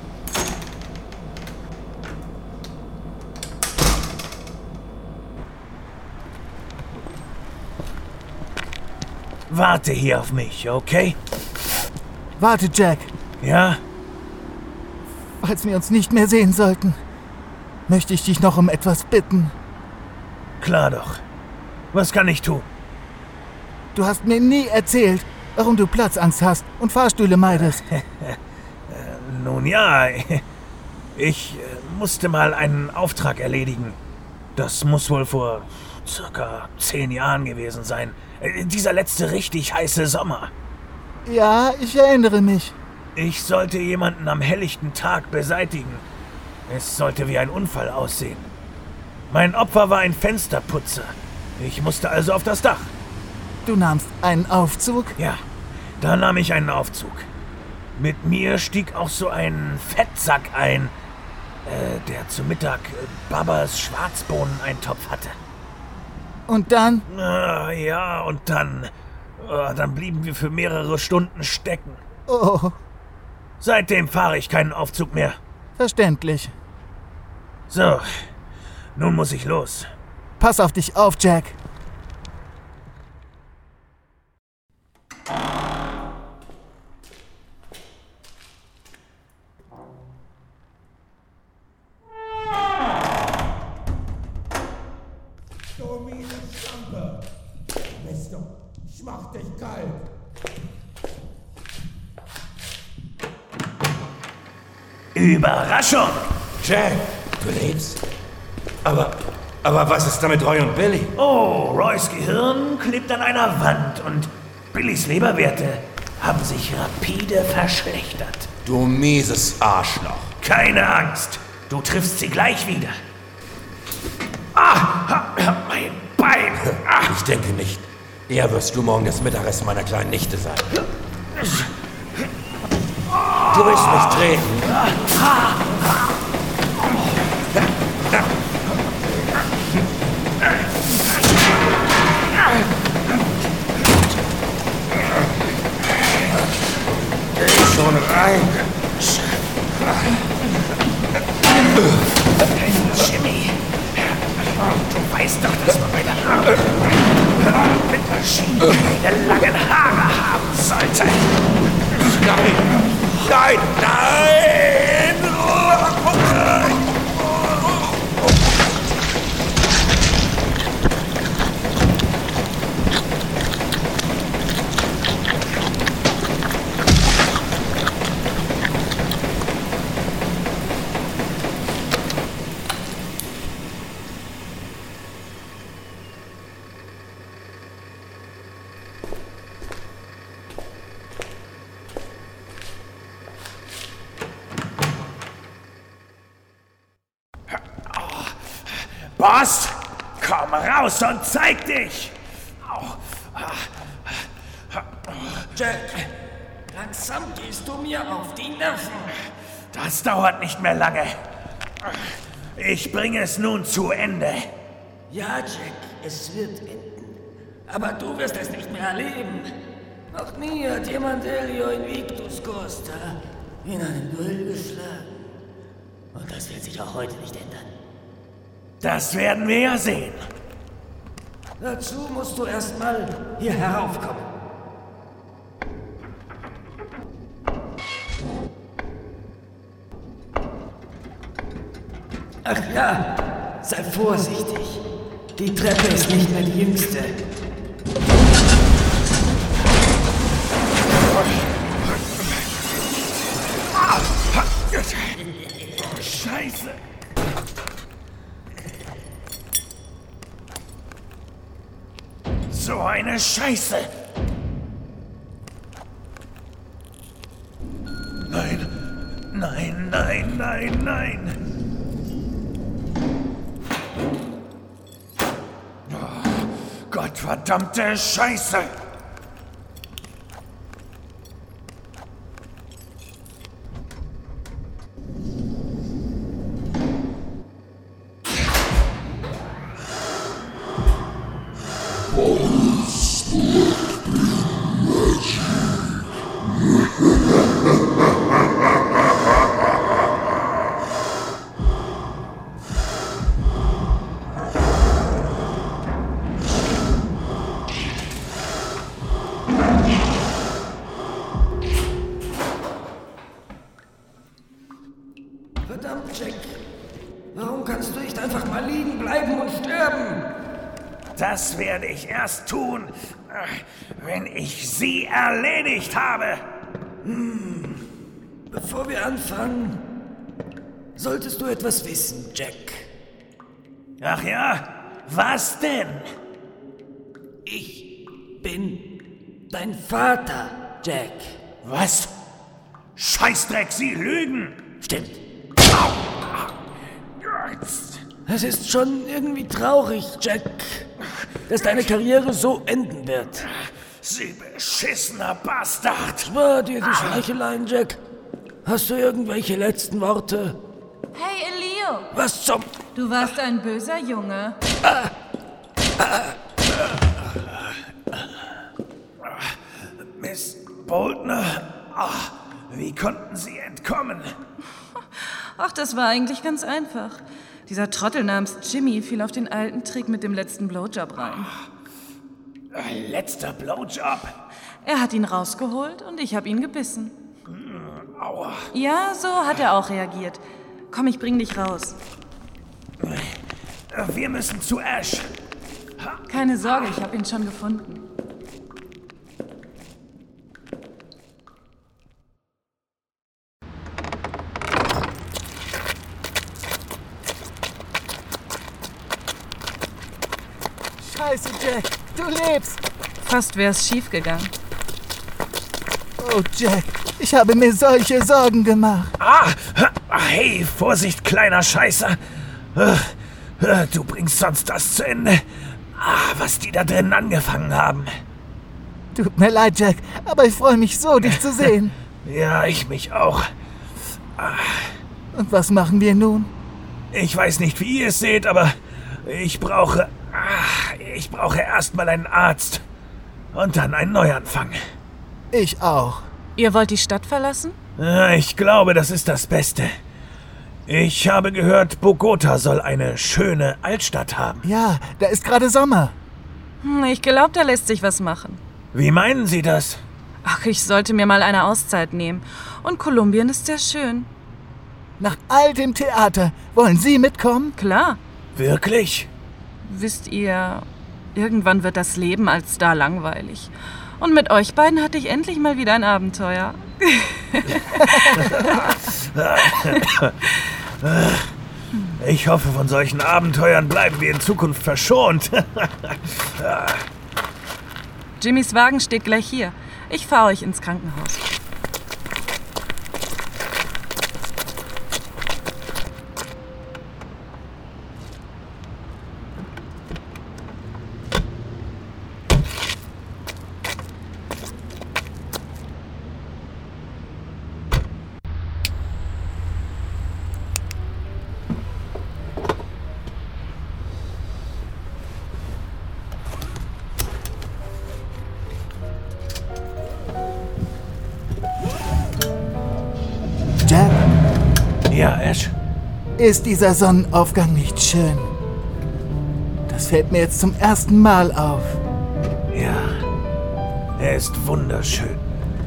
Warte hier auf mich, okay? Warte, Jack. Ja? Falls wir uns nicht mehr sehen sollten, möchte ich dich noch um etwas bitten. Klar doch. Was kann ich tun? Du hast mir nie erzählt, warum du Platzangst hast und Fahrstühle meidest. Nun ja, ich musste mal einen Auftrag erledigen. Das muss wohl vor circa zehn Jahren gewesen sein. Dieser letzte richtig heiße Sommer. Ja, ich erinnere mich. Ich sollte jemanden am helllichten Tag beseitigen. Es sollte wie ein Unfall aussehen. Mein Opfer war ein Fensterputzer. Ich musste also auf das Dach. Du nahmst einen Aufzug? Ja, da nahm ich einen Aufzug. Mit mir stieg auch so ein Fettsack ein, äh, der zu Mittag Babas Schwarzbohneneintopf hatte. Und dann? Ah, ja, und dann... Oh, dann blieben wir für mehrere Stunden stecken. Oh. Seitdem fahre ich keinen Aufzug mehr. Verständlich. So, nun muss ich los. Pass auf dich auf, Jack. Du miese Schlampe! Mist, ich mach dich kalt! Überraschung! Jack, du lebst? Aber, aber was ist da mit Roy und Billy? Oh, Roys Gehirn klebt an einer Wand und Billys Leberwerte haben sich rapide verschlechtert. Du mieses Arschloch. Keine Angst, du triffst sie gleich wieder. Ah, mein Bein! Ah. Ich denke nicht. Eher wirst du morgen das Mittagessen meiner kleinen Nichte sein. Du willst mich treten? Geh schon rein. Jimmy, du weißt doch, dass man bei der Arbeit mit Maschinen keine langen Haare haben sollte. Nein! Nein! Nein! Boss, komm raus und zeig dich! Jack, langsam gehst du mir auf die Nerven. Das dauert nicht mehr lange. Ich bringe es nun zu Ende. Ja, Jack, es wird enden. Aber du wirst es nicht mehr erleben. Noch nie hat jemand Elio Invictus Costa in einen Duell geschlagen. Und das wird sich auch heute nicht ändern. Das werden wir ja sehen. Dazu musst du erstmal hier heraufkommen. Ach ja, sei vorsichtig. Die Treppe ist nicht mehr die jüngste. Scheiße. So eine Scheiße. Nein, nein, nein, nein, nein. Oh, Gottverdammte Scheiße. Verdammt, Jack. Warum kannst du nicht einfach mal liegen bleiben und sterben? Das werde ich erst tun, wenn ich sie erledigt habe. Hm. Bevor wir anfangen, solltest du etwas wissen, Jack. Ach ja? Was denn? Ich bin dein Vater, Jack. Was? Scheißdreck, Sie lügen! Stimmt. Es ist schon irgendwie traurig, Jack, dass deine Karriere so enden wird. Sie beschissener Bastard! Schwör dir die Schleicheleien, Jack. Hast du irgendwelche letzten Worte? Hey, Elio! Was zum... Du warst ein böser Junge. Ah. Ah. Miss Boltner, ach, wie konnten Sie entkommen? Ach, das war eigentlich ganz einfach. Dieser Trottel namens Jimmy fiel auf den alten Trick mit dem letzten Blowjob rein. Ein letzter Blowjob? Er hat ihn rausgeholt und ich habe ihn gebissen. Mm, aua. Ja, so hat er auch reagiert. Komm, ich bring dich raus. Wir müssen zu Ash. Keine Sorge, ich habe ihn schon gefunden. Scheiße, Jack, du lebst! Fast wär's schief gegangen. Oh, Jack, ich habe mir solche Sorgen gemacht. Ah, hey, Vorsicht, kleiner Scheißer. Du bringst sonst das zu Ende. Ah, was die da drinnen angefangen haben. Tut mir leid, Jack, aber ich freue mich so, dich zu sehen. Ja, ich mich auch. Ah. Und was machen wir nun? Ich weiß nicht, wie ihr es seht, aber ich brauche... Ich brauche erstmal einen Arzt. Und dann einen Neuanfang. Ich auch. Ihr wollt die Stadt verlassen? Ich glaube, das ist das Beste. Ich habe gehört, Bogota soll eine schöne Altstadt haben. Ja, da ist gerade Sommer. Ich glaube, da lässt sich was machen. Wie meinen Sie das? Ach, ich sollte mir mal eine Auszeit nehmen. Und Kolumbien ist sehr schön. Nach all dem Theater, wollen Sie mitkommen? Klar. Wirklich? Wisst ihr, irgendwann wird das Leben als Star langweilig. Und mit euch beiden hatte ich endlich mal wieder ein Abenteuer. Ich hoffe, von solchen Abenteuern bleiben wir in Zukunft verschont. Jimmys Wagen steht gleich hier. Ich fahre euch ins Krankenhaus. Ja, Ash? Ist dieser Sonnenaufgang nicht schön? Das fällt mir jetzt zum ersten Mal auf. Ja, er ist wunderschön.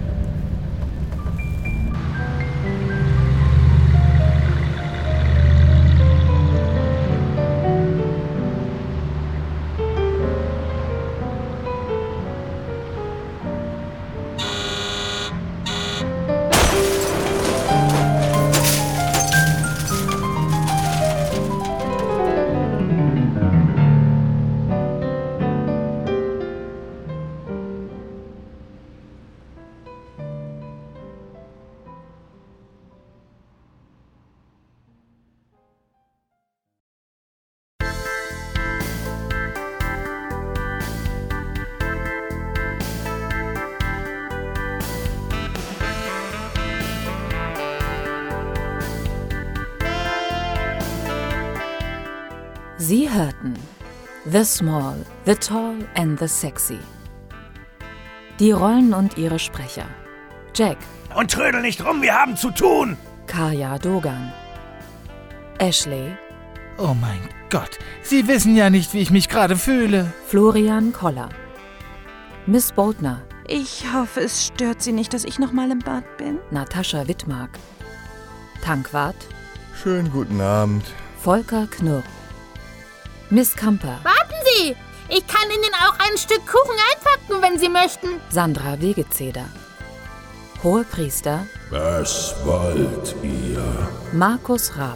Sie hörten The Small, The Tall and The Sexy. Die Rollen und ihre Sprecher: Jack. Und trödel nicht rum, wir haben zu tun! Kaya Dogan. Ashley. Oh mein Gott, Sie wissen ja nicht, wie ich mich gerade fühle. Florian Koller. Miss Boltner. Ich hoffe, es stört Sie nicht, dass ich noch mal im Bad bin. Natascha Wittmark. Tankwart. Schönen guten Abend. Volker Knurr. Miss Kamper. Warten Sie! Ich kann Ihnen auch ein Stück Kuchen einpacken, wenn Sie möchten. Sandra Wegezeder. Hohepriester. Was wollt ihr? Markus Raab.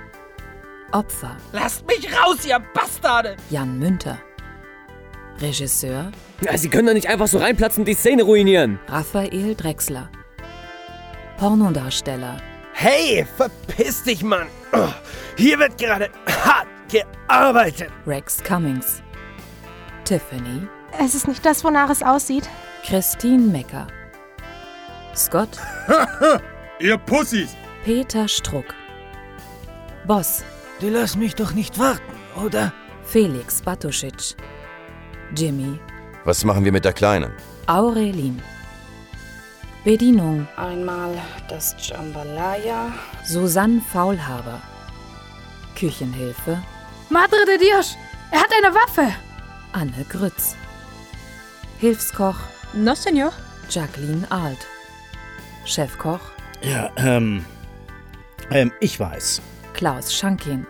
Opfer. Lasst mich raus, ihr Bastarde! Jan Münter. Regisseur. Ja, Sie können doch nicht einfach so reinplatzen und die Szene ruinieren. Raphael Drechsler. Pornodarsteller. Hey, verpiss dich, Mann! Oh, hier wird gerade hart gearbeitet. Rex Cummings. Tiffany. Es ist nicht das, wonach es aussieht. Christine Mecker. Scott. Ihr Pussys! Peter Struck. Boss. Du lass mich doch nicht warten, oder? Felix Batuschitsch. Jimmy. Was machen wir mit der Kleinen? Aurelin. Bedienung. Einmal das Jambalaya. Susanne Faulhaber. Küchenhilfe. Madre de Dios, er hat eine Waffe. Anne Grütz. Hilfskoch. No, Senor. Jacqueline Alt. Chefkoch. Ja, ähm, ähm, ich weiß. Klaus Schankin.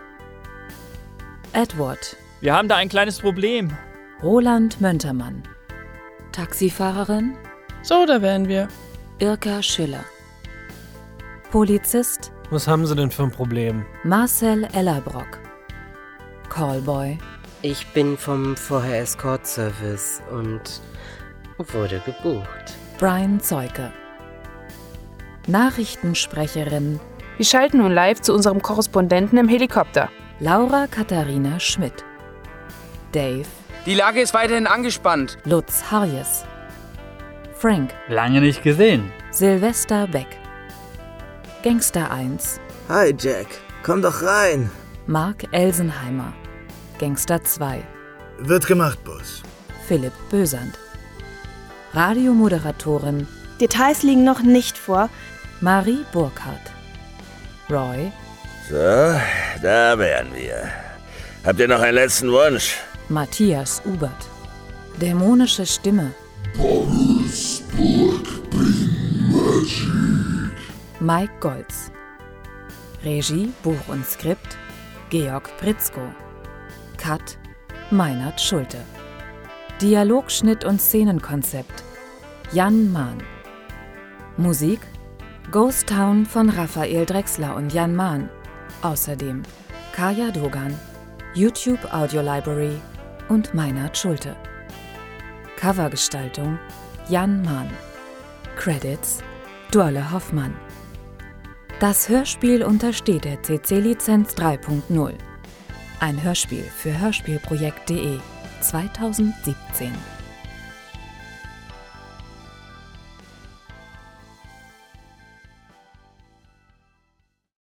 Edward. Wir haben da ein kleines Problem. Roland Möntermann. Taxifahrerin. So, da wären wir. Irka Schüller. Polizist. Was haben Sie denn für ein Problem? Marcel Ellerbrock. Callboy. Ich bin vom Vorher Escort Service und wurde gebucht. Brian Zeuke. Nachrichtensprecherin. Wir schalten nun live zu unserem Korrespondenten im Helikopter. Laura Katharina Schmidt. Dave. Die Lage ist weiterhin angespannt. Lutz Harjes. Frank. Lange nicht gesehen. Silvester Beck. Gangster eins. Hi Jack, komm doch rein. Mark Elsenheimer. Gangster zwei. Wird gemacht, Boss. Philipp Bösand. Radiomoderatorin. Details liegen noch nicht vor. Marie Burkhardt. Roy. So, da wären wir. Habt ihr noch einen letzten Wunsch? Matthias Ubert. Dämonische Stimme. Boris Burg bring Magic. Mike Goltz. Regie, Buch und Skript Georg Pritzko. Cut Meinert Schulte. Dialogschnitt und Szenenkonzept Jan Mahn. Musik Ghost Town von Raphael Drechsler und Jan Mahn. Außerdem Kaya Dogan, YouTube Audio Library und Meinert Schulte. Covergestaltung Jan Mahn. Credits Dorle Hoffmann. Das Hörspiel untersteht der C C-Lizenz drei Punkt null. Ein Hörspiel für hörspielprojekt punkt de zweitausendsiebzehn.